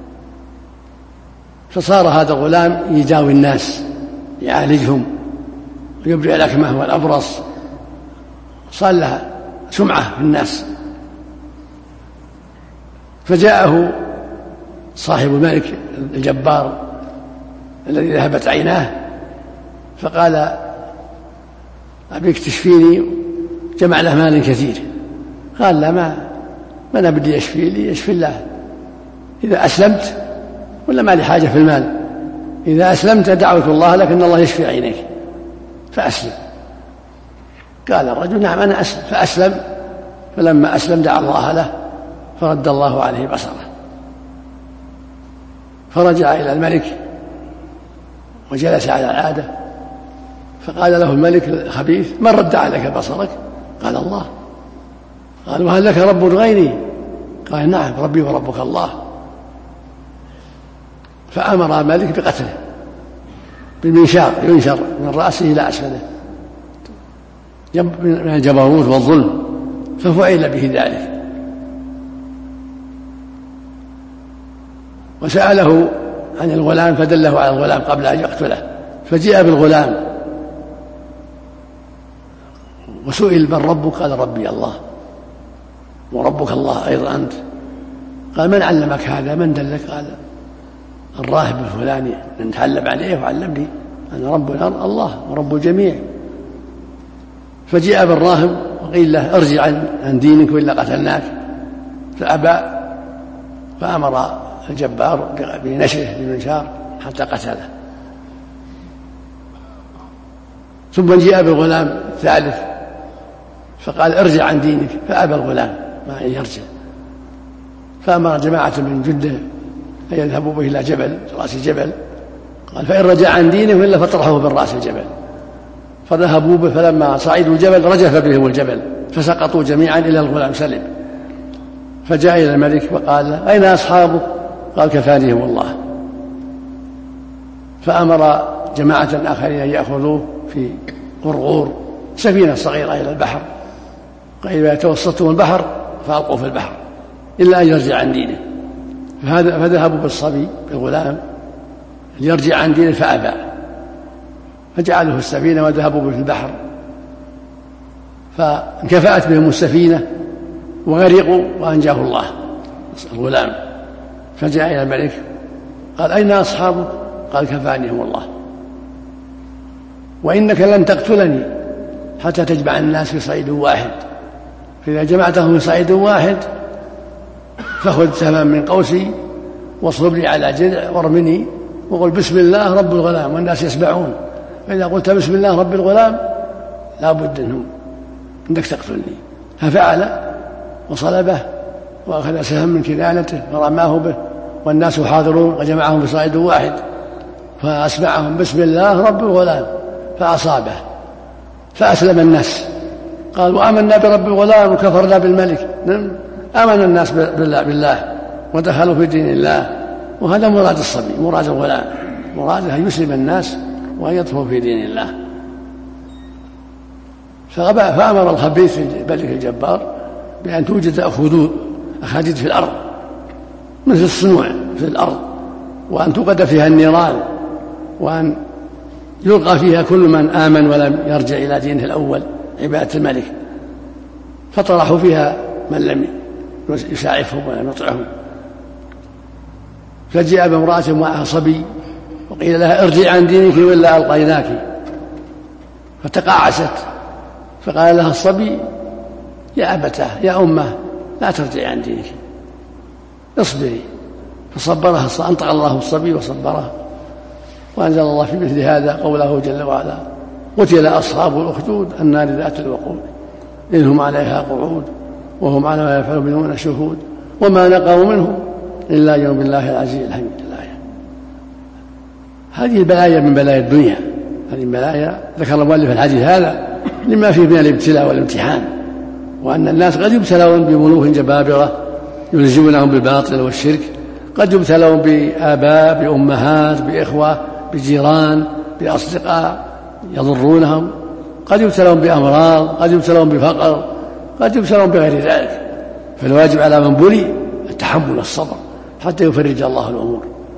فصار هذا الغلام يداوي الناس يعالجهم ويبرئ الأكمه والأبرص، صار لها سمعة في الناس. فجاءه صاحب الملك الجبار الذي ذهبت عيناه فقال: أبيك تشفيني؟ جمع له مال كثير. قال: لا، ما ما أنا بدي يشفي لي، يشفي الله إذا أسلمت، ولا ما لي حاجة في المال. إذا أسلمت دعوت الله لك أن الله يشفي عينيك فأسلم. قال الرجل: نعم أنا أسلم. فأسلم. فلما أسلم دعا الله له فرد الله عليه بصره. فرجع إلى الملك وجلس على العادة، فقال له الملك الخبيث: من رد عليك بصرك؟ قال: الله. قال: وهل لك رب غيري؟ قال: نعم ربي وربك الله. فأمر الملك بقتله بالمنشار، ينشر من رأسه إلى أسفله من الجبروت والظلم، ففعل به ذلك. وسأله عن الغلام فدله على الغلام قبل أن يقتله، فجاء بالغلام وسئل: من ربك؟ قال: ربي الله. وربك الله أيضا أنت. قال من علمك هذا؟ من دلك؟ قال الراهب الفلاني نتعلم عليه وعلمني أنا رب الله ورب الجميع. فجاء بالراهب وقيل له ارجع عن دينك وإلا قتلناك، فأبى، فأمر الجبار بنشره بالمنشار حتى قتله. ثم جاء بالغلام الثالث فقال ارجع عن دينك، فأبى الغلام ما يرجع، فأمر جماعة من جنده أن يذهبوا به إلى جبل رأس الجبل، قال فإن رجع عن دينه إلا فطرحه من رأس الجبل. فذهبوا به، فلما صعدوا الجبل رجف بهم الجبل فسقطوا جميعا إلى الغلام سلم. فجاء إلى الملك وقال له أين أصحابه؟ قال كفانيهم الله. فأمر جماعة آخرين أن يأخذوه في غرغور سفينة صغيرة إلى البحر، قيل يتوسطهم البحر فألقوا في البحر إلا أن يرجع عن دينه. فذهبوا بالصبي بالغلام ليرجع عن دينه فأبى، فجعلوه السفينة وذهبوا به في البحر، فانكفأت بهم السفينة وغرقوا وأنجاه الله الغلام. فجاء إلى الملك قال أين أصحابه؟ قال كفانيهم الله، وإنك لن تقتلني حتى تجمع الناس في صعيد واحد، فإذا جمعتهم في صعيد واحد فخذ سهما من قوسي واصلبني على جذع وارمني وقل بسم الله رب الغلام والناس يسمعون، فإذا قلت بسم الله رب الغلام لا بد أنهم أنك تقتلني. ففعل وصلبه وأخذ سهم من كنانته فرماه به والناس حاضرون وجمعهم في صعيد واحد، فأسمعهم بسم الله رب الغلام فأصابه فأسلم الناس، قالوا آمنا برب الغلام وكفرنا بالملك. آمن الناس بالله, بالله ودخلوا في دين الله، وهذا مراد الصبي، مراد الغلام، مراد أن يسلم الناس وأن يدخلوا في دين الله. فأمر الخبيث الملك الجبار بأن توجد أخاديد في الأرض مثل الصنوع في الأرض، وأن توقد فيها النيران، وأن يلقى فيها كل من آمن ولم يرجع إلى دينه الأول عبادة الملك. فطرحوا فيها من لم يساعفهم ولم يطعهم. فجاء بامرأة معها صبي وقيل لها ارجع عن دينك وإلا ألقيناك، فتقاعست. فقال لها الصبي يا أبتاه يا أمه لا ترجع عن دينك اصبري، فصبرها، أنطق الله الصبي وصبرها. وأنزل الله في مثل هذا قوله جل وعلا قتل أصحاب الأخدود النار ذات الوقود إذ هم عليها قعود وهم على ما يفعل منهم شهود وما نقموا منهم إلا يوم الله العزيز الحميد. الآية هذه البلايا من بلايا الدنيا، هذه البلايا ذكر المؤلف الحديث هذا لما فيه من الابتلاء والامتحان، وأن الناس قد يبتلون بملوك جبابرة يلزمونهم بالباطل والشرك، قد يبتلون بآباء بأمهات بإخوة بجيران بأصدقاء يضرونهم، قد يبتلون بأمراض، قد يبتلون بفقر، قد يبتلون بغير ذلك. فالواجب على من بلي التحمل والصبر حتى يفرج الله الأمور.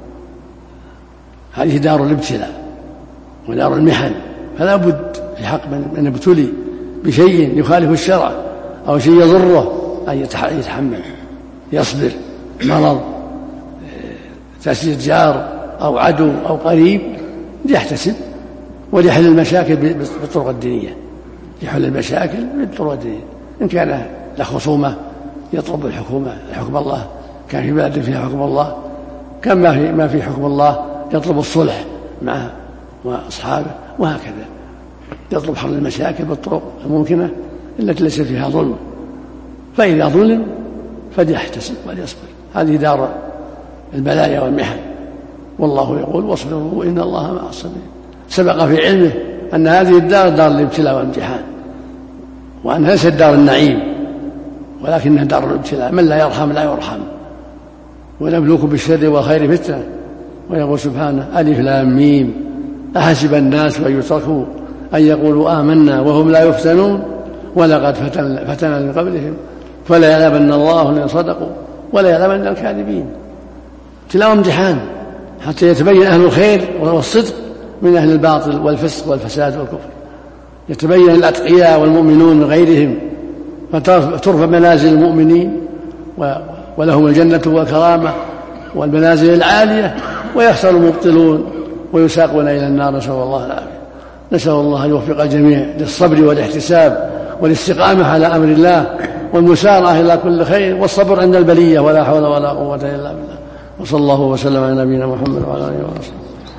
هذه دار الابتلاء ودار المحن، فلا بد في حق من ابتلي بشيء يخالف الشرع أو شيء يضره أن يتحمل يصبر، مرض تسجيل جار أو عدو أو قريب يحتسب وليحل المشاكل بالطرق الدينية، يحل المشاكل بالطرق الدينية. إن كان له خصومة يطلب الحكومة حكم الله، كان في بلد فيها حكم الله، كان ما في ما في حكم الله يطلب الصلح معه وأصحابه، وهكذا يطلب حل المشاكل بالطرق الممكنة التي ليس فيها ظلم. فإذا ظلم فليحتسب وليصبر. هذه دار البلايا والمحن، والله يقول واصبروا إن الله مع الصابرين. سبق في علمه أن هذه الدار دار الابتلاء والامتحان، وأنها ليست دار النعيم ولكنها دار الابتلاء، من لا يرحم لا يرحم. ونبلوكم بالشر والخير فتنة. ويقول سبحانه ألف لام ميم أحسب الناس أن يتركوا أن يقولوا آمنا وهم لا يفتنون ولقد فتن فتنا من قبلهم فلا يعلمن الله الذين صدقوا ولا يعلمن الكاذبين. ابتلاء وامتحان حتى يتبين أهل الخير والصدق من أهل الباطل والفسق والفساد والكفر، يتبين الأتقياء والمؤمنون من غيرهم، فترفع منازل المؤمنين ولهم الجنة والكرامة والمنازل العالية، ويخسر المبطلون ويساقون إلى النار، نسأل الله العافية. نسأل الله أن يوفق الجميع للصبر والاحتساب والاستقامة على أمر الله والمسارعة إلى كل خير والصبر عند البلية، ولا حول ولا قوة إلا بالله. وصلى الله وسلم على نبينا محمد وعلى آله وصحبه.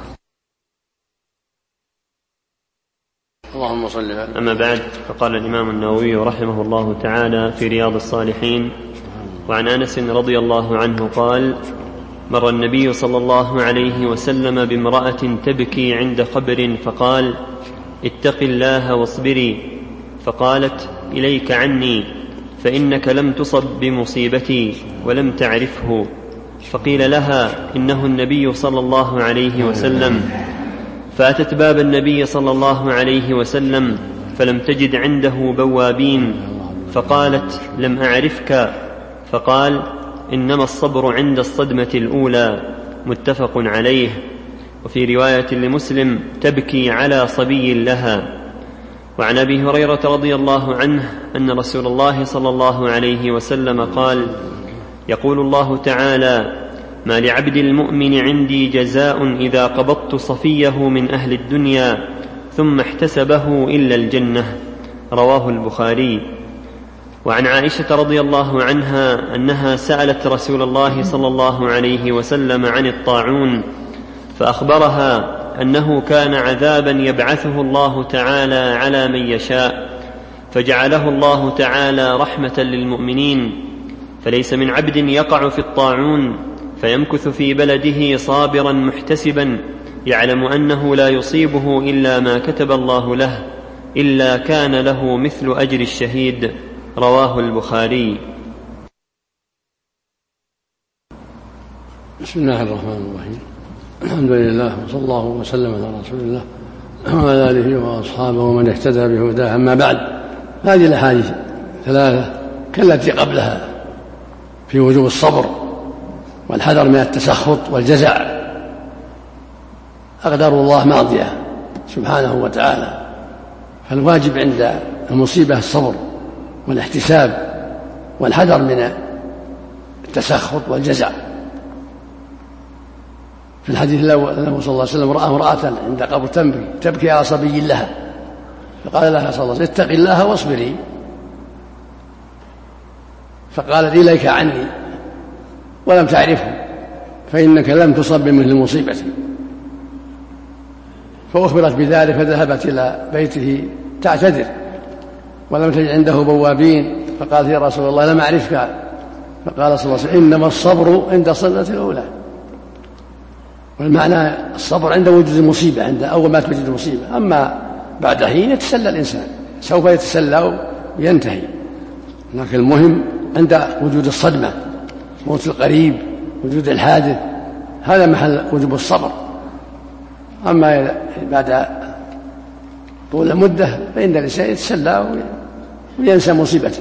اللهم صل على. أما بعد، فقال الإمام النووي رحمه الله تعالى في رياض الصالحين: وعن أنس رضي الله عنه قال: مر النبي صلى الله عليه وسلم بامرأة تبكي عند قبر فقال: اتق الله واصبري. فقالت: إليك عني، فإنك لم تصب بمصيبتي ولم تعرفه. فقيل لها: إنه النبي صلى الله عليه وسلم. فأتت باب النبي صلى الله عليه وسلم فلم تجد عنده بوابين، فقالت: لم أعرفك. فقال: إنما الصبر عند الصدمة الأولى. متفق عليه. وفي رواية لمسلم: تبكي على صبي لها. وعن أبي هريرة رضي الله عنه أن رسول الله صلى الله عليه وسلم قال: يقول الله تعالى: ما لعبد المؤمن عندي جزاء إذا قبضت صفيه من أهل الدنيا ثم احتسبه إلا الجنة. رواه البخاري. وعن عائشة رضي الله عنها أنها سألت رسول الله صلى الله عليه وسلم عن الطاعون، فأخبرها أنه كان عذابا يبعثه الله تعالى على من يشاء، فجعله الله تعالى رحمة للمؤمنين، فليس من عبد يقع في الطاعون فيمكث في بلده صابرا محتسبا يعلم أنه لا يصيبه إلا ما كتب الله له إلا كان له مثل أجر الشهيد. رواه البخاري. بسم الله الرحمن الرحيم. الحمد لله، وصلى الله وسلم على رسول الله وعلى آله وأصحابه ومن اهتدى بهداه. أما بعد، هذه الأحاديث ثلاثة كالتي قبلها في وجوب الصبر والحذر من التسخط والجزع. أقدار الله ماضية سبحانه وتعالى، فالواجب عند المصيبة الصبر والاحتساب والحذر من التسخط والجزع. في الحديث الأول أنه صلى الله عليه وسلم رأى امرأة عند قبر تبكي تبكي على صبي لها، فقال لها صلى الله عليه وسلم: اتق الله واصبري. فقالت: إليك عني، ولم تعرفه، فإنك لم تصب بمثل مصيبتي. فأخبرت بذلك فذهبت إلى بيته تعتذر، ولم تجد عنده بوابين، فقالت: يا رسول الله لم أعرفك. فقال صلى الله عليه وسلم: إنما الصبر عند الصدمة الأولى. والمعنى الصبر عند وجود المصيبة، عند أول ما توجد المصيبة، أما بعد حين يتسلى الإنسان، سوف يتسلى وينتهي. لكن المهم عند وجود الصدمة، موت القريب، وجود الحادث، هذا محل وجوب الصبر. أما بعد طول مدة فإن الإنسان يتسلى وينسى مصيبته.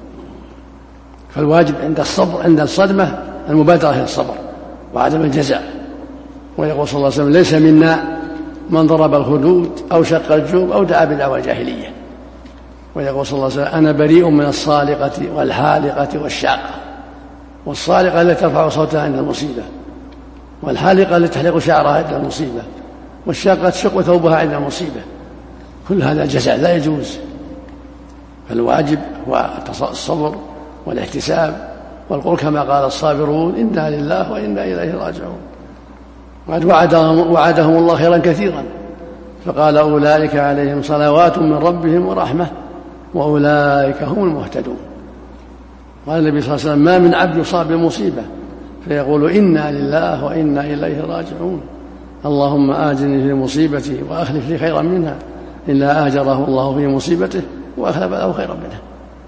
فالواجب عند الصبر عند الصدمة المبادرة إلى الصبر وعدم الجزع. ويقول صلى الله عليه وسلم: ليس منا من ضرب الخدود أو شق الجيوب أو دعا بدعوى الجاهلية. ويقول صلى الله عليه وسلم: أنا بريء من الصالقة والحالقة والشاقة. والصالقة التي ترفع صوتها عند المصيبة، والحالقة التي تحلق شعرها عند المصيبة، والشاقة تشق ثوبها عند المصيبة. كل هذا جزع لا يجوز. فالواجب هو الصبر والاحتساب والقول كما قال الصابرون: إنا لله وإنا إليه راجعون. وقد وعدهم, وعدهم الله خيرا كثيرا، فقال: أولئك عليهم صلوات من ربهم ورحمة وأولئك هم المهتدون. قال النبي صلى الله عليه وسلم: ما من عبد يصاب بمصيبة فيقول: إنا لله وإنا إليه راجعون، اللهم آجرني في مصيبتي وأخلف لي خيرا منها، إلا آجره الله في مصيبته وأخلف له خيرا منها.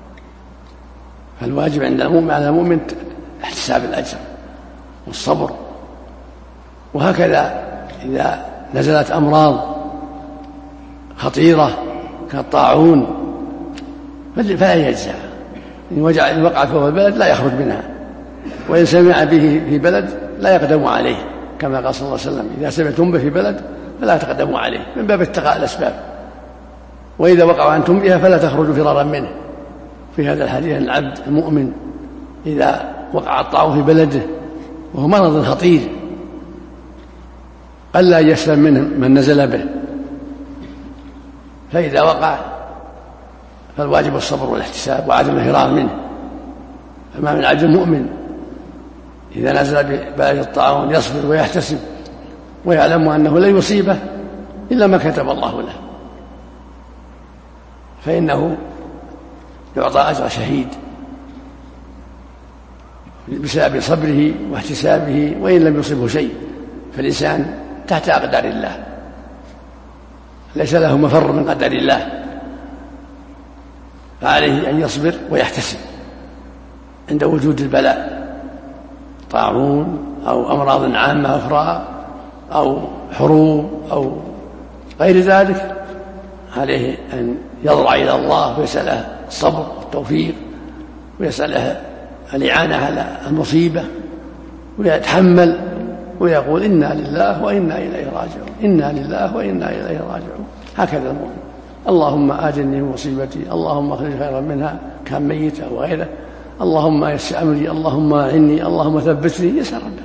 فالواجب عند المؤمن على المؤمن احتساب الأجر والصبر. وهكذا إذا نزلت أمراض خطيرة كالطاعون فلا يجزع. إن وقع في البلد لا يخرج منها، وإن سمع به في بلد لا يقدم عليه، كما قال صلى الله عليه وسلم: إذا سمعتم به في بلد فلا تقدموا عليه، من باب اتقاء الأسباب. وإذا وقعوا أنتم بها فلا تخرجوا فرارا منه، في هذا الحديث أن العبد المؤمن إذا وقع الطاعون في بلده وهو مرض خطير قل لا يسلم منه من نزل به، فإذا وقع فالواجب الصبر والاحتساب وعدم الفرار منه. فما من عبد المؤمن إذا نزل ببلد الطاعون يصبر ويحتسب ويعلم أنه لا يصيبه إلا ما كتب الله له، فإنه يعطى أجر شهيد بسبب صبره واحتسابه وإن لم يصبه شيء. فالإنسان تحت أقدار الله، ليس له مفر من قدر الله، فعليه أن يصبر ويحتسب عند وجود البلاء، طاعون أو أمراض عامة أخرى أو حروب أو غير ذلك. عليه أن يضرع إلى الله ويسأله الصبر والتوفيق ويسأله الإعانة على المصيبة ويتحمل ويقول إنا لله وإنا إليه راجعون، إنا لله وإنا إليه راجعون. هكذا المؤمن. اللهم آجلني مصيبتي، اللهم اخرج خيرا منها، كان ميتا وغيره، اللهم يسر أمري، اللهم أعني، اللهم ثبتني، يسأل ربه.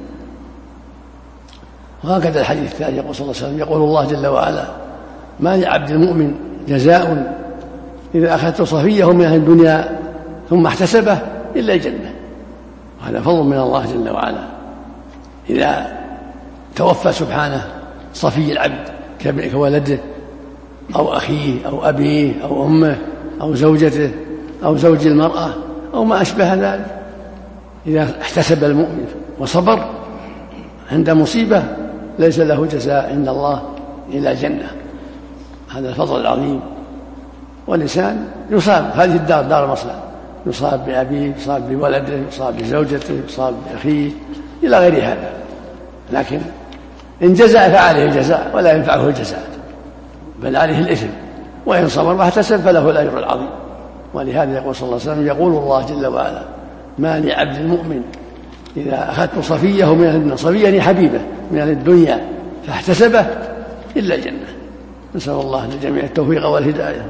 وهكذا الحديث الثاني يقول صلى الله عليه وسلم، يقول الله جل وعلا: ما لعبد المؤمن جزاء إذا أخذت صفيه من أهل الدنيا ثم احتسبه إلا الجنة. وهذا فضل من الله جل وعلا إذا توفى سبحانه صفي العبد كولده أو أخيه أو أبيه أو أمه أو زوجته أو زوج المرأة أو ما أشبه ذلك، إذا احتسب المؤمن وصبر عند مصيبة ليس له جزاء عند الله إلا الجنة. هذا الفضل العظيم. والإنسان يصاب هذه الدار دار مصلحة، يصاب بأبيه، يصاب بولده، يصاب بزوجته، يصاب بأخيه إلى غير هذا، لكن إن جزاء فعليه الجزاء ولا ينفعه الجزاء بل عليه الإثم، وإن صبر واحتسب فله الأجر العظيم. ولهذا يقول صلى الله عليه وسلم: يقول الله جل وعلا: ما لعبد المؤمن إذا أخذت صفيه من الدنيا، صفيه حبيبه من الدنيا فاحتسبه إلا الجنة. نسأل الله للجميع التوفيق والهداية.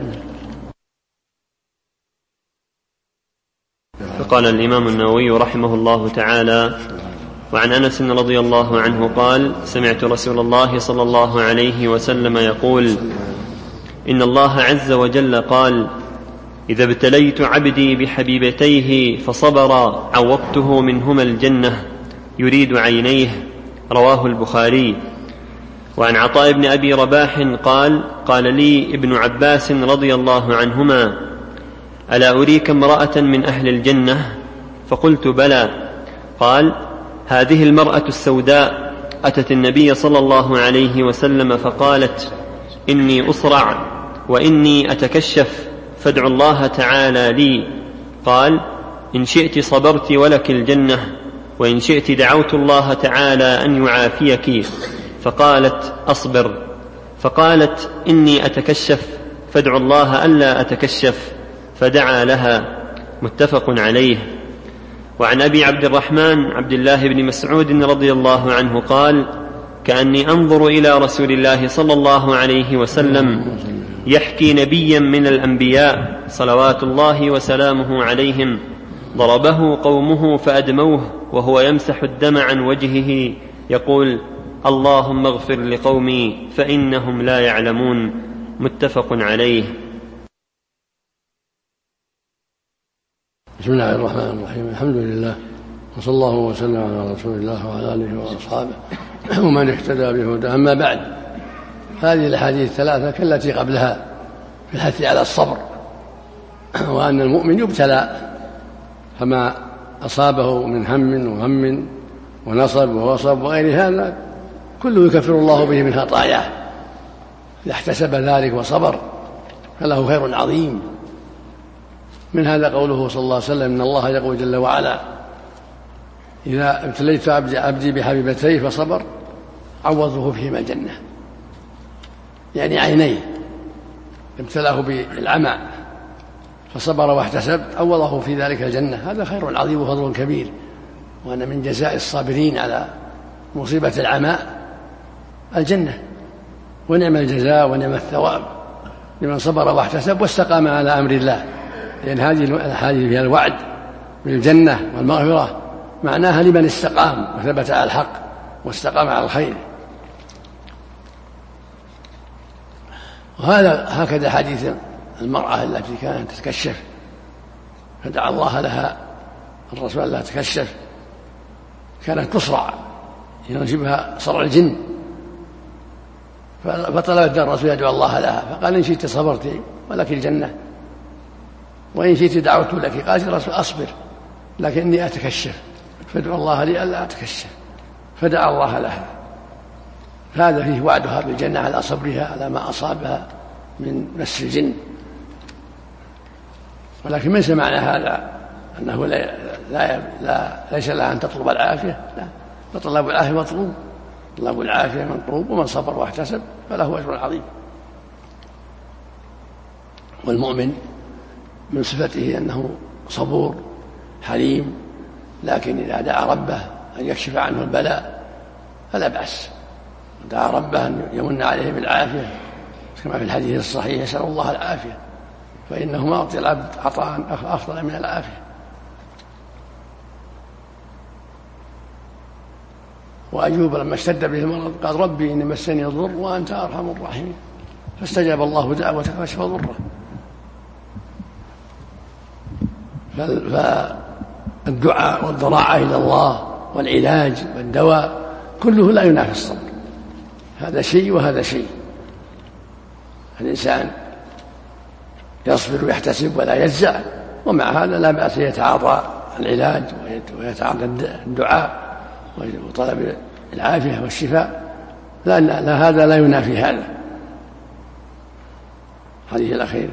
فقال الإمام النووي رحمه الله تعالى: وعن أنس رضي الله عنه قال: سمعت رسول الله صلى الله عليه وسلم يقول: إن الله عز وجل قال: إذا ابتليت عبدي بحبيبتيه فصبر عوضته منهما الجنة يريد عينيه. رواه البخاري. وعن عطاء بن أبي رباح قال: قال لي ابن عباس رضي الله عنهما: ألا أريك امرأة من أهل الجنة؟ فقلت: بلى. قال: هذه المرأة السوداء أتت النبي صلى الله عليه وسلم فقالت: إني أصرع وإني أتكشف فادعوا الله تعالى لي. قال: إن شئت صبرت ولك الجنة، وإن شئت دعوت الله تعالى أن يعافيك. فقالت: أصبر. فقالت: إني أتكشف فادعوا الله ألا أتكشف، فدعا لها. متفق عليه. وعن أبي عبد الرحمن عبد الله بن مسعود رضي الله عنه قال: كأني أنظر إلى رسول الله صلى الله عليه وسلم يحكي نبيا من الأنبياء صلوات الله وسلامه عليهم ضربه قومه فأدموه وهو يمسح الدم عن وجهه يقول: اللهم اغفر لقومي فإنهم لا يعلمون. متفق عليه. بسم الله الرحمن الرحيم. الحمد لله، وصلى الله وسلم على رسول الله وعلى آله وأصحابه ومن اهتدى بهداه. أما بعد، هذه الأحاديث الثلاثة كالتي قبلها في الحث على الصبر، وأن المؤمن يبتلى، فما أصابه من هم وهم ونصب ووصب وغير هذا كله يكفر الله به من خطاياه. إذا احتسب ذلك وصبر فله خير عظيم. من هذا قوله صلى الله عليه وسلم: إن الله يقول جل وعلا: إذا ابتليت عبدي بحبيبتيه فصبر عوضه فيهما الجنة، يعني عينيه. ابتلاه بالعمى فصبر واحتسب عوضه في ذلك الجنة. هذا خير عظيم وفضل كبير، وأن من جزاء الصابرين على مصيبة العمى الجنة، ونعم الجزاء ونعم الثواب لمن صبر واحتسب واستقام على أمر الله لأن هذه الأحاديث فيها الوعد بالجنة والمغفرة معناها لمن استقام وثبت على الحق واستقام على الخير. وهذا هكذا حديث المرأة التي كانت تتكشف فدعا الله لها الرسول لها تكشف، كانت تصرع ينجبها صرع الجن، فطلبت الرسول يدعو الله لها فقال إن شئت صبرت ولك الجنة وإن شئت دعوت لك. قالت الرسول أصبر لكني أتكشف فادعو الله لي ألا أتكشف، فدعا الله لها. هذا فيه وعدها بالجنة على صبرها على ما أصابها من مس الجن. ولكن ليس معنى هذا أنه لا لا لا ليس لها أن تطلب العافية، لا، فطلب العافية مطلوب، طلب العافية مطلوب، ومن صبر واحتسب فله أجر عظيم. والمؤمن من صفته أنه صبور حليم، لكن إذا دعا ربه أن يكشف عنه البلاء فلا بأس، دعا ربه أن يمن عليه بالعافية كما في الحديث الصحيح يسأل الله العافية فإنه ما أعطي العبد عطاء أفضل من العافية. وأيوب لما اشتد به المرض قال ربي إني مسني الضر وأنت أرحم الراحمين، فاستجاب الله دعوته فكشف ضره. فالدعاء والضراعة إلى الله والعلاج والدواء كله لا ينافي الصبر، هذا شيء وهذا شيء. الإنسان يصبر ويحتسب ولا يجزع، ومع هذا لا بأس يتعاطى العلاج ويتعاطى الدعاء وطلب العافية والشفاء، لأن لا هذا لا ينافي هذا. حديث الأخير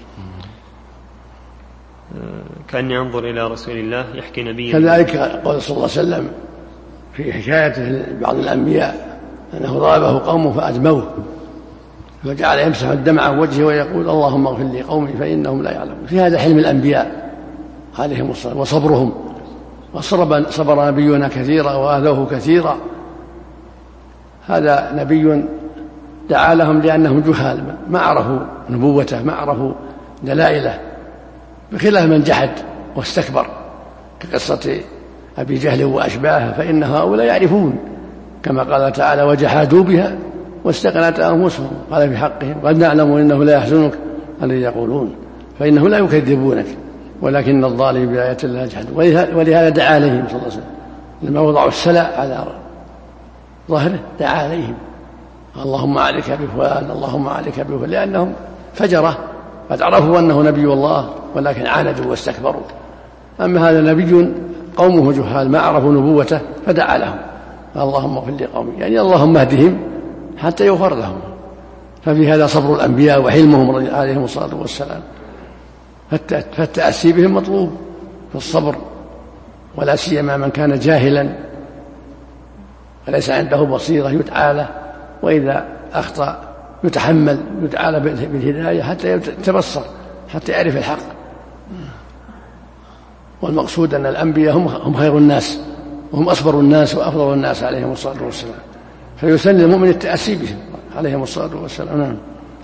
كأني أنظر إلى رسول الله يحكي نبي كذلك قال صلى الله عليه وسلم في حكايته بعض الأنبياء أنه ضربه قومه فأدموه فجعل يمسح الدمع عن وجهه ويقول اللهم اغفر لي قومي فإنهم لا يعلمون. في هذا حلم الأنبياء عليهم الصلاة وصبرهم، وصبر نبينا كثيرا وآذوه كثيرا. هذا نبي دعا لهم لأنهم جهال ما عرفوا نبوته ما عرفوا دلائله، بخلاف من جحد واستكبر كقصة أبي جهل وأشباهه، فإن هؤلاء يعرفون كما قال تعالى وجحدوا بها واستغنت أنفسهم. قال في حقهم قد نعلم إنه لا يحزنك الذي يقولون، فإنه لا يكذبونك ولكن الظالم بآيات الله يجحد. ولهذا دعا عليهم صلى الله عليه وسلم لما وضعوا السلع على ظهره دعا عليهم اللهم عليك بفلان اللهم عليك بفلان، لأنهم فجرة قد عرفوا أنه نبي الله ولكن عاندوا واستكبروا. أما هذا نبي قومه جهال ما عرفوا نبوته فدعا لهم اللهم اغفر لي قومي، يعني اللهم اهدهم حتى يغفر لهم. ففي هذا صبر الأنبياء وحلمهم عليهم الصلاة والسلام، فالتأسي بهم مطلوب في الصبر، ولا سيما من كان جاهلا وليس عنده بصيرة يدعى له، وإذا أخطأ يتحمل يدعى له بالهداية حتى يتبصر حتى يعرف الحق. والمقصود أن الأنبياء هم خير الناس وهم أصبر الناس وأفضل الناس عليهم الصلاة والسلام، فيسن المؤمن التأسي بهم عليهم الصلاة والسلام. نعم.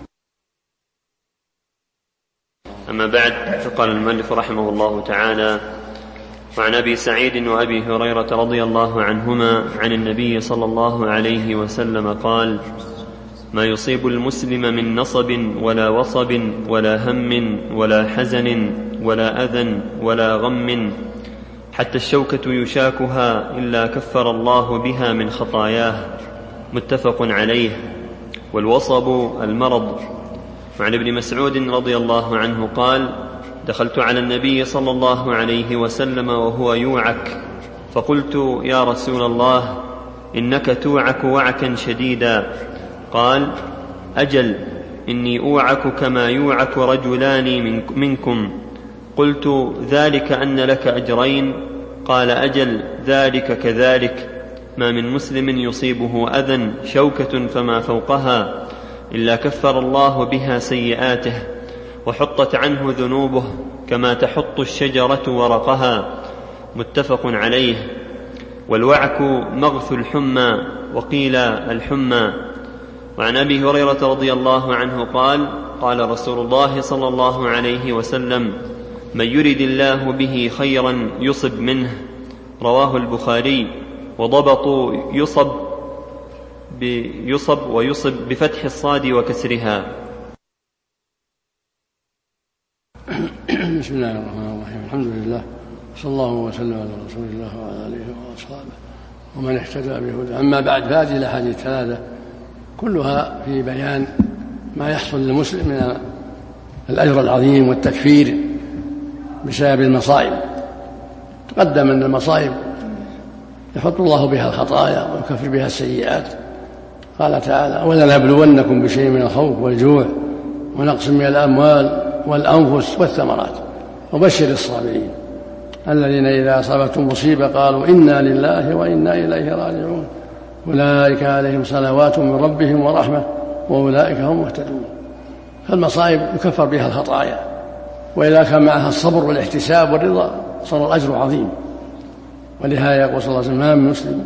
أما بعد، فقال المؤلف رحمه الله تعالى: وعن أبي سعيد وأبي هريرة رضي الله عنهما عن النبي صلى الله عليه وسلم قال: ما يصيب المسلم من نصب ولا وصب ولا هم ولا حزن ولا أذى ولا غم حتى الشوكة يشاكها إلا كفر الله بها من خطاياه. متفق عليه. والوصب المرض. وعن ابن مسعود رضي الله عنه قال: دخلت على النبي صلى الله عليه وسلم وهو يوعك، فقلت: يا رسول الله، إنك توعك وعكا شديدا. قال: أجل، إني أوعك كما يوعك رجلان منكم. قلت: ذلك أن لك أجرين؟ قال: أجل، ذلك كذلك. ما من مسلم يصيبه أذى شوكة فما فوقها إلا كفر الله بها سيئاته وحطت عنه ذنوبه كما تحط الشجرة ورقها. متفق عليه. والوعك مغث الحمى، وقيل الحمى. وعن أبي هريرة رضي الله عنه قال: قال رسول الله صلى الله عليه وسلم: من يرد الله به خيرا يصب منه، رواه البخاري. وضبطوا يصب بيصب ويصب بفتح الصاد وكسرها. بسم الله الرحمن الرحيم. الحمد لله، صلى الله وسلم على رسول الله وعلى آله وأصحابه ومن اهتدى بهداه. أما بعد، فهذه الأحاديث الثلاثة كلها في بيان ما يحصل للمسلم من الأجر العظيم والتكفير بسبب المصائب. تقدم أن المصائب يحط الله بها الخطايا ويكفر بها السيئات. قال تعالى: ولنبلونكم بشيء من الخوف والجوع ونقص من الأموال والأنفس والثمرات وبشر الصابرين الذين إذا أصابتهم مصيبة قالوا إنا لله وإنا إليه راجعون أولئك عليهم صلوات من ربهم ورحمة وأولئك هم مهتدون. فالمصائب يكفر بها الخطايا، وإذا كان معها الصبر والاحتساب والرضا صار الأجر عظيم. ولهذا يقول صلى الله عليه وسلم: ما من مسلم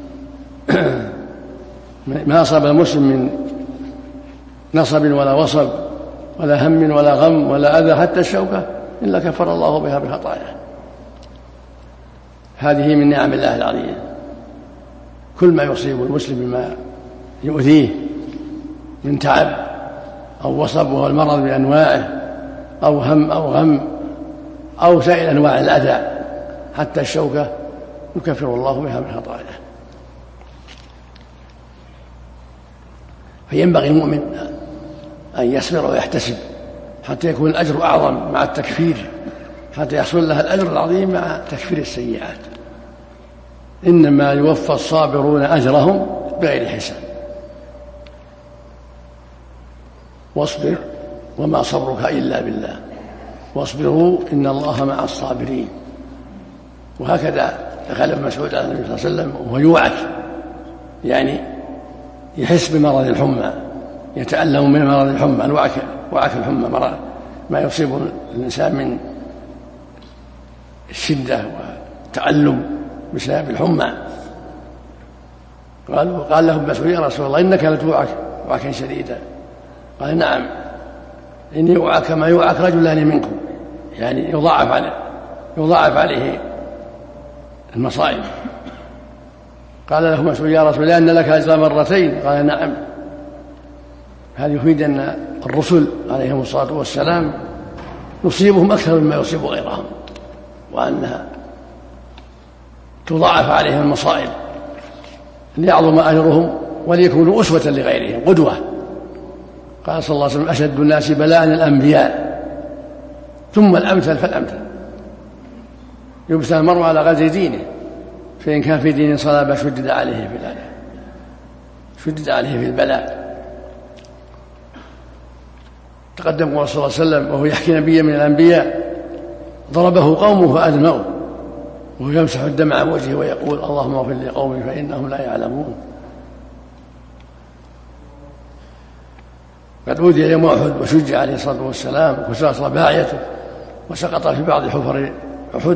ما أصاب المسلم من نصب ولا وصب ولا هم ولا غم ولا أذى حتى الشوكة إلا كفر الله بها بخطاياه. هذه من نعم الله العظيمة. كل ما يصيب المسلم بما يؤذيه من تعب أو وصب وهو المرض بأنواعه أو هم أو غم أو سائر أنواع الأذى حتى الشوكة يكفر الله بها من خطاياه. فينبغي المؤمن أن يصبر ويحتسب حتى يكون الأجر أعظم مع التكفير، حتى يحصل لها الأجر العظيم مع تكفير السيئات. إنما يوفى الصابرون أجرهم بغير حساب. واصبر وما صبرك إلا بالله واصبروا إن الله مع الصابرين. وهكذا قال ابن مسعود عن النبي صلى الله عليه وسلم: وهو يوعك، يعني يحس بمرض الحمى، يتألم من مرض الحمى. الوعك وعك الحمى مرض ما يصيب الإنسان من الشدة والتألم بسبب الحمى. قال قال له ابن مسعود: يا رسول الله إنك لتوعك وعكا شديدا. قال: نعم، إني أوعك ما يوعك رجلان منكم، يعني يضاعف عليه يضاعف عليه المصائب. قال له مسعود: يا رسول الله أن لك أجر مرتين. قال: نعم. هذا يفيد أن الرسل عليهم الصلاة والسلام يصيبهم أكثر مما يصيب غيرهم، وأنها تضاعف عليهم المصائب ليعظم أجرهم وليكونوا أسوة لغيرهم قدوة. قال صلى الله عليه وسلم: أشد الناس بلاء الأنبياء ثم الأمثل فالأمثل. يبتلى المرء على قدر دينه، فإن كان في دين صلابة شدد عليه في البلاء شدد عليه في البلاء. تقدم قول صلى الله عليه وسلم وهو يحكي نبيا من الأنبياء: ضربه قومه فأدموا، وهو يمسح الدم عن وجهه ويقول: اللهم اغفر لقومي فإنهم لا يعلمون. قد أوذي يوم أحد وشج عليه الصلاة والسلام وكسرت رباعيته وسقط في بعض حفر أحد،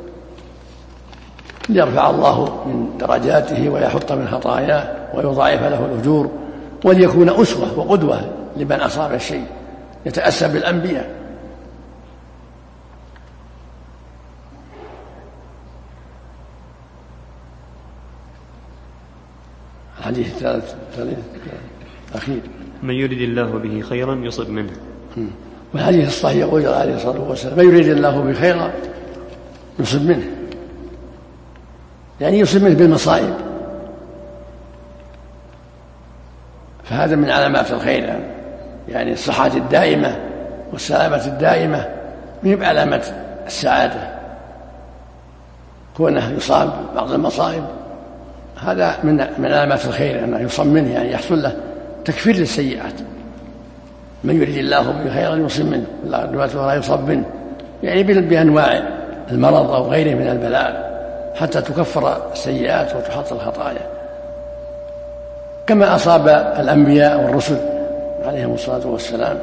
ليرفع الله من درجاته ويحط من خطاياه ويضاعف له الأجور، وليكون أسوة وقدوة لمن أصاب الشيء، يتأسى بالأنبياء. الحديث الثالث الأخير: من يريد الله به خيرا يصب منه. والحديث الصحيح يقول عليه الصلاة والسلام: من يريد الله به خيرا يصب منه، يعني يصب منه بالمصائب. فهذا من علامات الخير، يعني الصحة الدائمة والسلامة الدائمة من علامة السعادة. كونه يصاب بعض المصائب هذا من من علامات الخير، أنه يصب منه، يعني يحصل له تكفير للسيئات. من يريد الله به خيرا يصب منه، لا يصب منه، يعني بأنواع المرض أو غيره من البلاء، حتى تكفر السيئات وتحط الخطايا، كما أصاب الأنبياء والرسل عليهم الصلاة والسلام.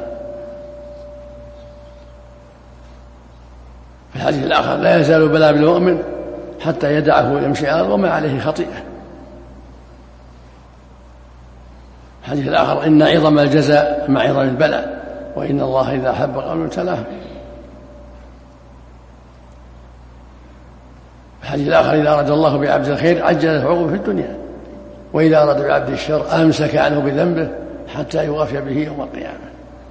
في الحديث الآخر: لا يزال بلاء بالمؤمن حتى يدعه يمشي على الأرض وما عليه خطيئة. الحديث الآخر: إن عظم الجزاء مع عظم البلاء، وإن الله إذا أحب قوما ابتلاهم. الحديث الآخر إذا أراد الله بعبد الخير عجل عقوبه في الدنيا، وإذا أراد بعبد الشر أمسك عنه بذنبه حتى يوافي به يوم القيامة.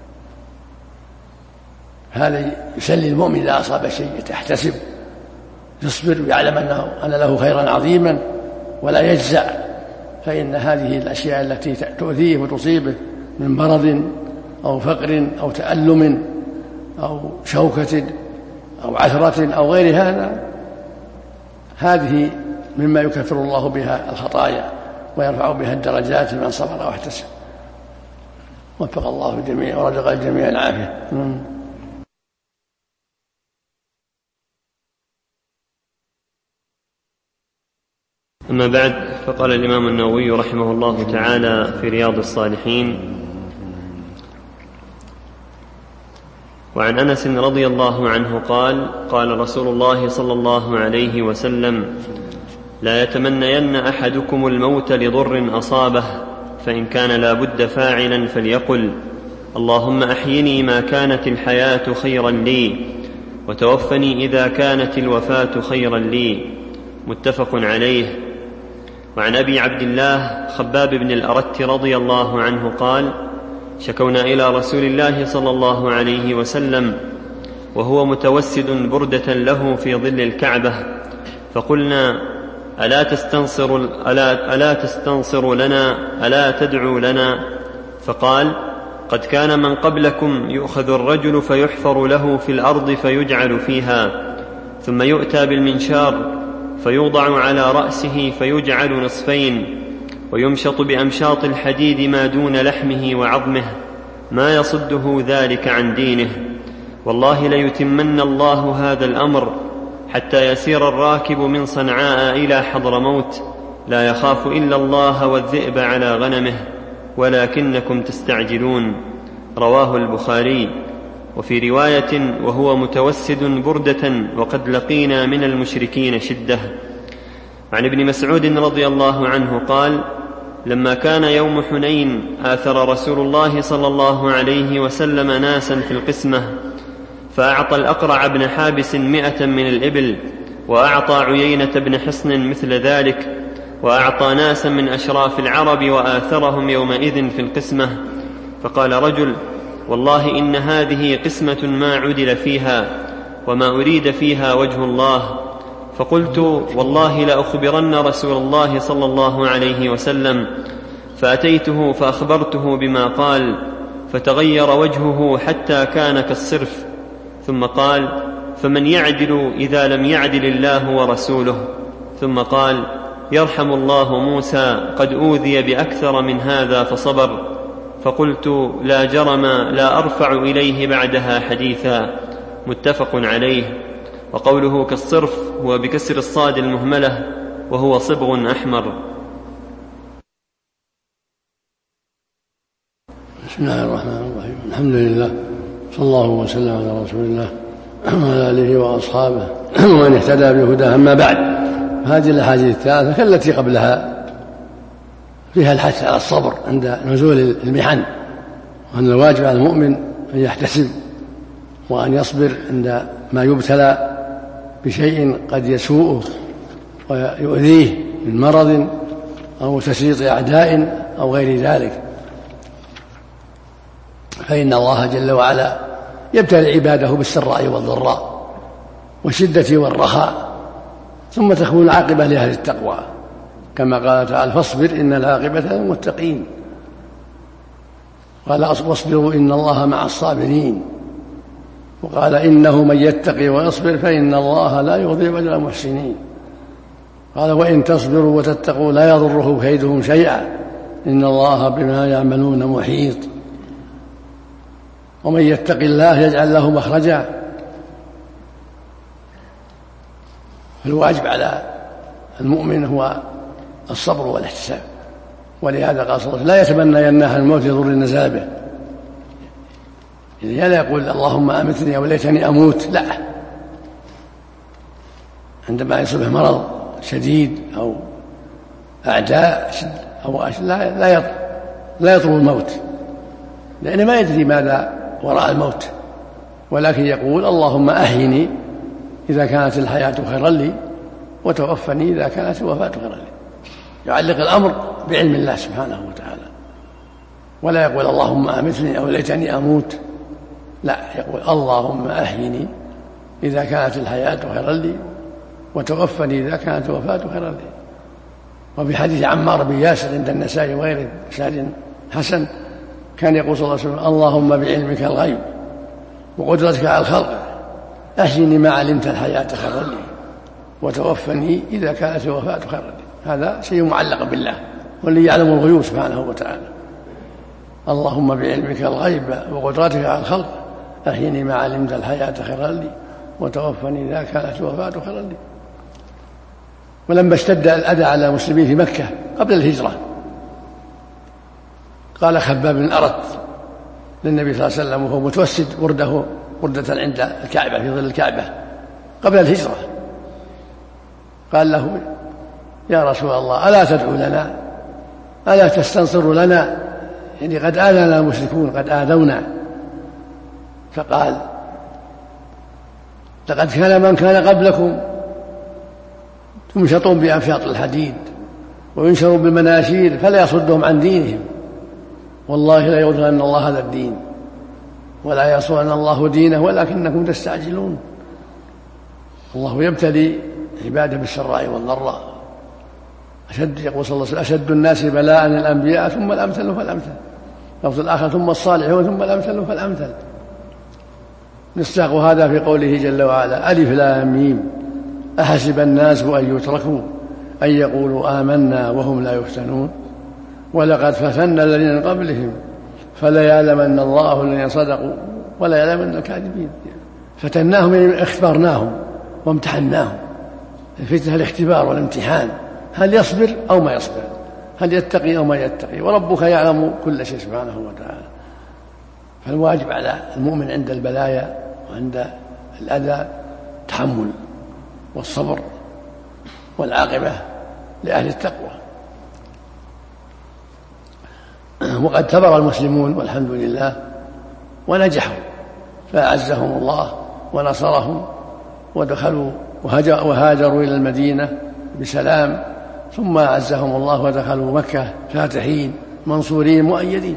هذا يسلي المؤمن إذا أصاب شيء يحتسب يصبر ويعلم أنه أن له خيرا عظيما ولا يجزع، فإن هذه الأشياء التي تؤذيه وتصيبه من مرض أو فقر أو تألم أو شوكة أو عثرة أو غير هذا، هذه مما يكفر الله بها الخطايا ويرفع بها الدرجات من صبر واحتسب. وفق الله الجميع ورزق الجميع العافية. أما بعد، فقال الإمام النووي رحمه الله تعالى في رياض الصالحين: وعن أنس رضي الله عنه قال: قال رسول الله صلى الله عليه وسلم: لا يتمنين أحدكم الموت لضر أصابه، فإن كان لا بد فاعلا فليقل: اللهم أحيني ما كانت الحياة خيرا لي، وتوفني إذا كانت الوفاة خيرا لي. متفق عليه. وعن أبي عبد الله خباب بن الأرت رضي الله عنه قال: شكونا إلى رسول الله صلى الله عليه وسلم وهو متوسد بردة له في ظل الكعبة، فقلنا: ألا تستنصر, ألا, ألا تستنصر لنا، ألا تدعو لنا؟ فقال: قد كان من قبلكم يؤخذ الرجل فيحفر له في الأرض فيجعل فيها، ثم يؤتى بالمنشار فيوضع على رأسه فيجعل نصفين، ويمشط بأمشاط الحديد ما دون لحمه وعظمه، ما يصده ذلك عن دينه. والله ليتمن الله هذا الأمر حتى يسير الراكب من صنعاء إلى حضرموت لا يخاف إلا الله والذئب على غنمه، ولكنكم تستعجلون. رواه البخاري. وفي رواية: وهو متوسد بردة وقد لقينا من المشركين شدة. عن ابن مسعود رضي الله عنه قال: لما كان يوم حنين آثر رسول الله صلى الله عليه وسلم ناسا في القسمة، فأعطى الأقرع بن حابس مئة من الإبل، وأعطى عيينة بن حصن مثل ذلك، وأعطى ناسا من أشراف العرب وآثرهم يومئذ في القسمة. فقال رجل: والله إن هذه قسمة ما عدل فيها وما أريد فيها وجه الله. فقلت: والله لأخبرن رسول الله صلى الله عليه وسلم. فأتيته فأخبرته بما قال، فتغير وجهه حتى كان كالصرف، ثم قال: فمن يعدل إذا لم يعدل الله ورسوله؟ ثم قال: يرحم الله موسى، قد أوذي بأكثر من هذا فصبر. فقلت: لا جرم لا أرفع إليه بعدها حديثا. متفق عليه. وقوله كالصرف هو بكسر الصاد المهملة، وهو صبغ أحمر. بسم الله الرحمن الرحيم. الحمد لله، صلى الله وسلم على رسول الله وعلى آله وأصحابه ومن اهتدى بهداه. أما بعد، هذه الأحاديث الثلاثة كالتي قبلها فيها الحث على الصبر عند نزول المحن، وأن الواجب على المؤمن أن يحتسب وأن يصبر عند ما يبتلى بشيء قد يسوءه ويؤذيه من مرض أو تسليط أعداء أو غير ذلك، فإن الله جل وعلا يبتلي عباده بالسراء والضراء والشدة والرخاء، ثم تكون العاقبة لأهل التقوى، كما قال تعالى: فاصبر إن العاقبة للمتقين. قال: واصبروا إن الله مع الصابرين. وقال: إنه من يتقي ويصبر فإن الله لا يضيع أجر المحسنين. قال: وإن تصبروا وتتقوا لا يضره كيدهم شيئا إن الله بما يعملون محيط. ومن يتق الله يجعل له مخرجا. فالواجب على المؤمن هو الصبر والاحتساب، ولهذا قال صلى الله عليه وسلم: لا يتمنى يناها الموت لضر نزل به، يعني لا يقول اللهم أمتني أو ليتني أموت، لا، عندما يصيبه مرض شديد أو أعداء أو لا لا لا يطلب الموت، لأنه ما يدري ماذا وراء الموت، ولكن يقول اللهم أحيني إذا كانت الحياة خيرا لي، وتوفني إذا كانت الوفاة خيرا لي. يعلق الأمر بعلم الله سبحانه وتعالى، ولا يقول اللهم أمتني أو ليتني أموت، لا، يقول اللهم أحيني إذا كانت الحياة خيرا لي وتوفني إذا كانت الوفاة خيرا لي. وفي حديث عمار بن ياسر عند النسائي وغيره بسند حسن كان يقول صلى الله عليه وسلم اللهم بعلمك الغيب وقدرتك على الخلق أحيني ما علمت الحياة خيرا لي وتوفني إذا كانت الوفاة خيرا لي. هذا شيء معلق بالله، والذي يعلم الغيوب سبحانه وتعالى. اللهم بعلمك الغيب وقدرتك على الخلق أحيني ما علمت الحياة خيرا لي وتوفني إذا كانت الوفاة خيرا لي. ولما اشتد الأذى على المسلمين في مكة قبل الهجرة قال خباب بن أرت للنبي صلى الله عليه وسلم وهو متوسد ورده وردة عند الكعبة في ظل الكعبة قبل الهجرة، قال له يا رسول الله ألا تدعو لنا، ألا تستنصر لنا، يعني قد آذانا المشركون، قد آذونا. فقال لقد كان من كان قبلكم يمشطون بأمشاط الحديد وينشرون بالمناشير فلا يصدهم عن دينهم، والله لا يغفرن الله هذا الدين ولا يصون الله دينه ولكنكم تستعجلون. الله يبتلي عباده بالسراء والضراء. أشد يقول صلى الله عليه وسلم أشد الناس بلاء الأنبياء ثم الأمثل فالأمثل، لفظ الآخر ثم الصالحون ثم الأمثل فالأمثل. نستاق هذا في قوله جل وعلا ألف لام ميم أحسب الناس أن يتركوا أن يقولوا آمنا وهم لا يفتنون ولقد فتنا الذين من قبلهم فلا يعلمن الله الذين صدقوا ولا يعلمن الكاذبين. فتناهم يعني اختبرناهم وامتحناهم. الفتنة الاختبار والامتحان، هل يصبر أو ما يصبر، هل يتقي أو ما يتقي، وربك يعلم كل شيء سبحانه وتعالى. فالواجب على المؤمن عند البلايا وعند الأذى التحمل والصبر والعاقبة لأهل التقوى. وقد تبر المسلمون والحمد لله ونجحوا، فأعزهم الله ونصرهم ودخلوا وهاجروا إلى المدينة بسلام، ثم أعزهم الله ودخلوا مكة فاتحين منصورين مؤيدين.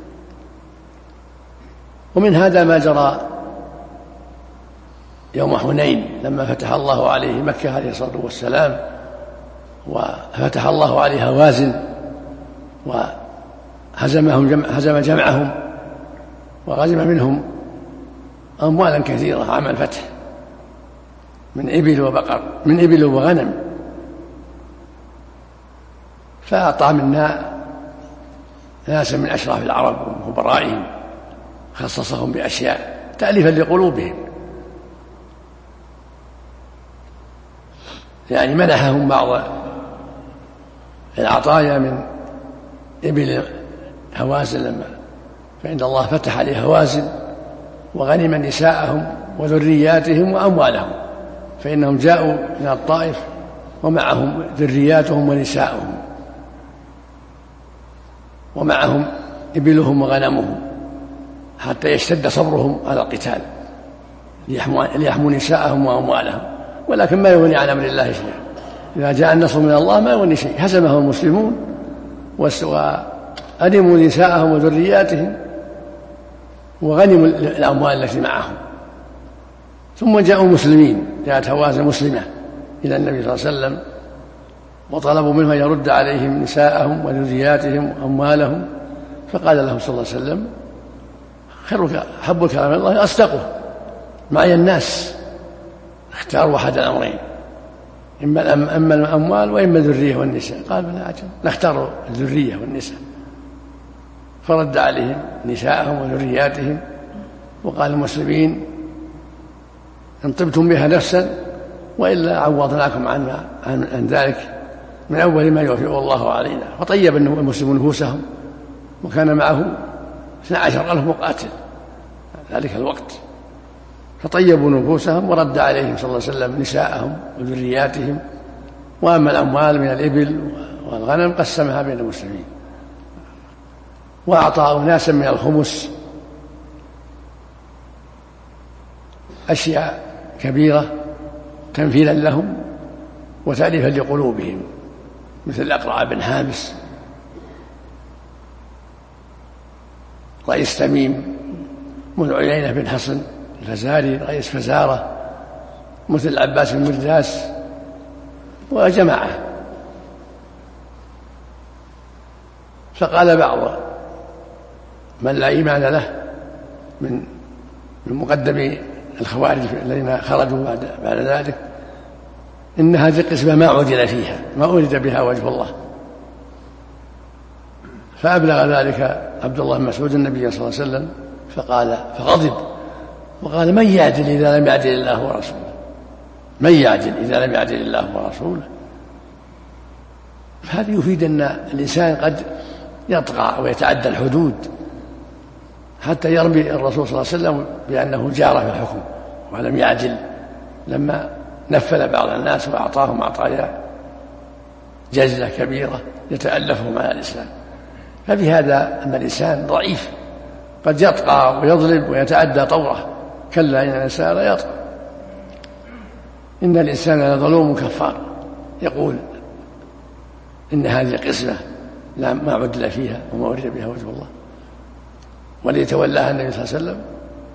ومن هذا ما جرى يوم حنين لما فتح الله عليه مكة عليه الصلاة والسلام، وفتح الله عليه هوازن وهزمهم جمع هزم جمعهم وغزم منهم أموالا كثيرة عام الفتح من إبل وبقر من إبل وغنم. فأعطى منا ناسا من أشراف العرب وكبرائهم خصصهم بأشياء تأليفا لقلوبهم، يعني منحهم بعض العطايا من إبل هوازن، لما فإن الله فتح عليه هوازن وغنم نساءهم وذرياتهم وأموالهم، فإنهم جاءوا من الطائف ومعهم ذرياتهم ونساءهم ومعهم إبلهم وغنمهم حتى يشتد صبرهم على القتال ليحموا نساءهم وأموالهم، ولكن ما يغني عن أمر الله شيئا. إذا جاء النصر من الله ما يغني شيء، هزمهم المسلمون وأدموا نساءهم وذرياتهم وغنموا الأموال التي معهم. ثم جاءوا مسلمين، جاءت هوازن مسلمة إلى النبي صلى الله عليه وسلم وطلبوا منه أن يرد عليهم نساءهم وذرياتهم وأموالهم، فقال لهم صلى الله عليه وسلم خيرك حب الكلام الله أصدقه، معي الناس اختاروا أحد الأمرين، إما أما الأموال وإما الذرية والنساء. قال بلا عجب نختار الذرية والنساء، فرد عليهم نساءهم وذرياتهم وقال المسلمين إن طبتم بها نفسا وإلا عوضناكم عن, عن, عن ذلك من أول ما يوفئ الله علينا. فطيب المسلمون نفوسهم، وكان معه اثنا عشر ألف مقاتل ذلك الوقت، فطيبوا نفوسهم ورد عليهم صلى الله عليه وسلم نساءهم وذرياتهم، وأما الأموال من الإبل والغنم قسمها بين المسلمين، وأعطى ناسا من الخمس أشياء كبيرة تنفيذا لهم وتأليفا لقلوبهم، مثل الأقرع بن حابس، رئيس تميم، من عيينة بن حصن الفزاري رئيس فزارة، مثل العباس بن مرداس وجماعة. فقال بعض من لا إيمان له من من مقدمي الخوارج الذين خرجوا بعد, بعد ذلك إن هذه القسمة ما عدل فيها، ما أريد بها وجه الله. فأبلغ ذلك عبد الله بن مسعود النبي صلى الله عليه وسلم فقال فغضب وقال من يعدل إذا لم يعدل الله ورسوله، من يعدل إذا لم يعدل الله ورسوله. فهذا يفيد أن الإنسان قد يطغى ويتعدى الحدود حتى يرمي الرسول صلى الله عليه وسلم بأنه جار في الحكم ولم يعدل لما نفل بعض الناس وأعطاهم عطايا جزلة كبيرة يتألفهم على الإسلام. فبهذا أن الإنسان ضعيف قد يطغى ويظلم ويتعدى طوره، كلا إن الإنسان لا يطغى إن الإنسان لظلوم كفار. يقول إن هذه قسمة لا ما عدل فيها وما أريد بها وجه الله، وليتولاها النبي صلى الله عليه وسلم.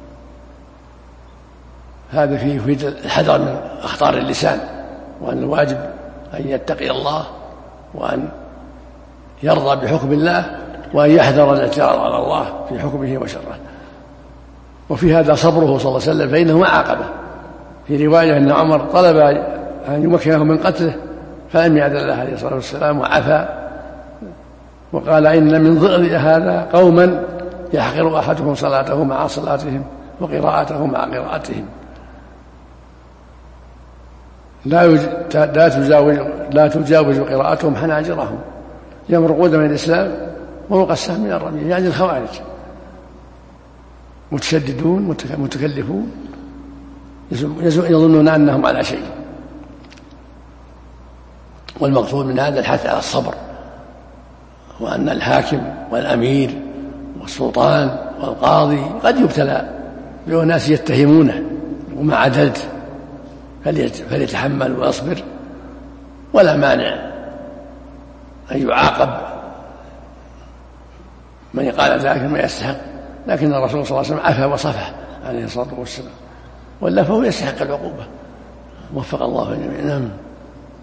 هذا فيه يفيد الحذر من أخطار اللسان، وأن الواجب أن يتقي الله وأن يرضى بحكم الله وأن يحذر الاعتراض على الله في حكمه وشره. وفي هذا صبره صلى الله عليه وسلم فإنه ما عاقبه. في رواية أن عمر طلب أن يمكنه من قتله فلم يأذن له عليه الصلاة والسلام وعفى، وقال إن من ضئر هذا قوما يحقر أحدهم صلاته مع صلاتهم وقراءته مع قراءتهم، لا لا تجاوز لا تجاوز قراءتهم حناجرهم، يمرقون من الإسلام مروق السهم من الرمية، يعني الخوارج متشددون متكلفون يظنون أنهم على شيء. والمقصود من هذا الحث على الصبر، وأن الحاكم والأمير والسلطان والقاضي قد يبتلى بأناس يتهمونه وما عدلت، فليتحمل ويصبر، ولا مانع أن يعاقب من قال ذلك ما يستحق، لكن الرسول صلى الله عليه وسلم عفا وصفح عليه الصلاة والسلام، ولا فهو يستحق العقوبة. وفق الله جميعا.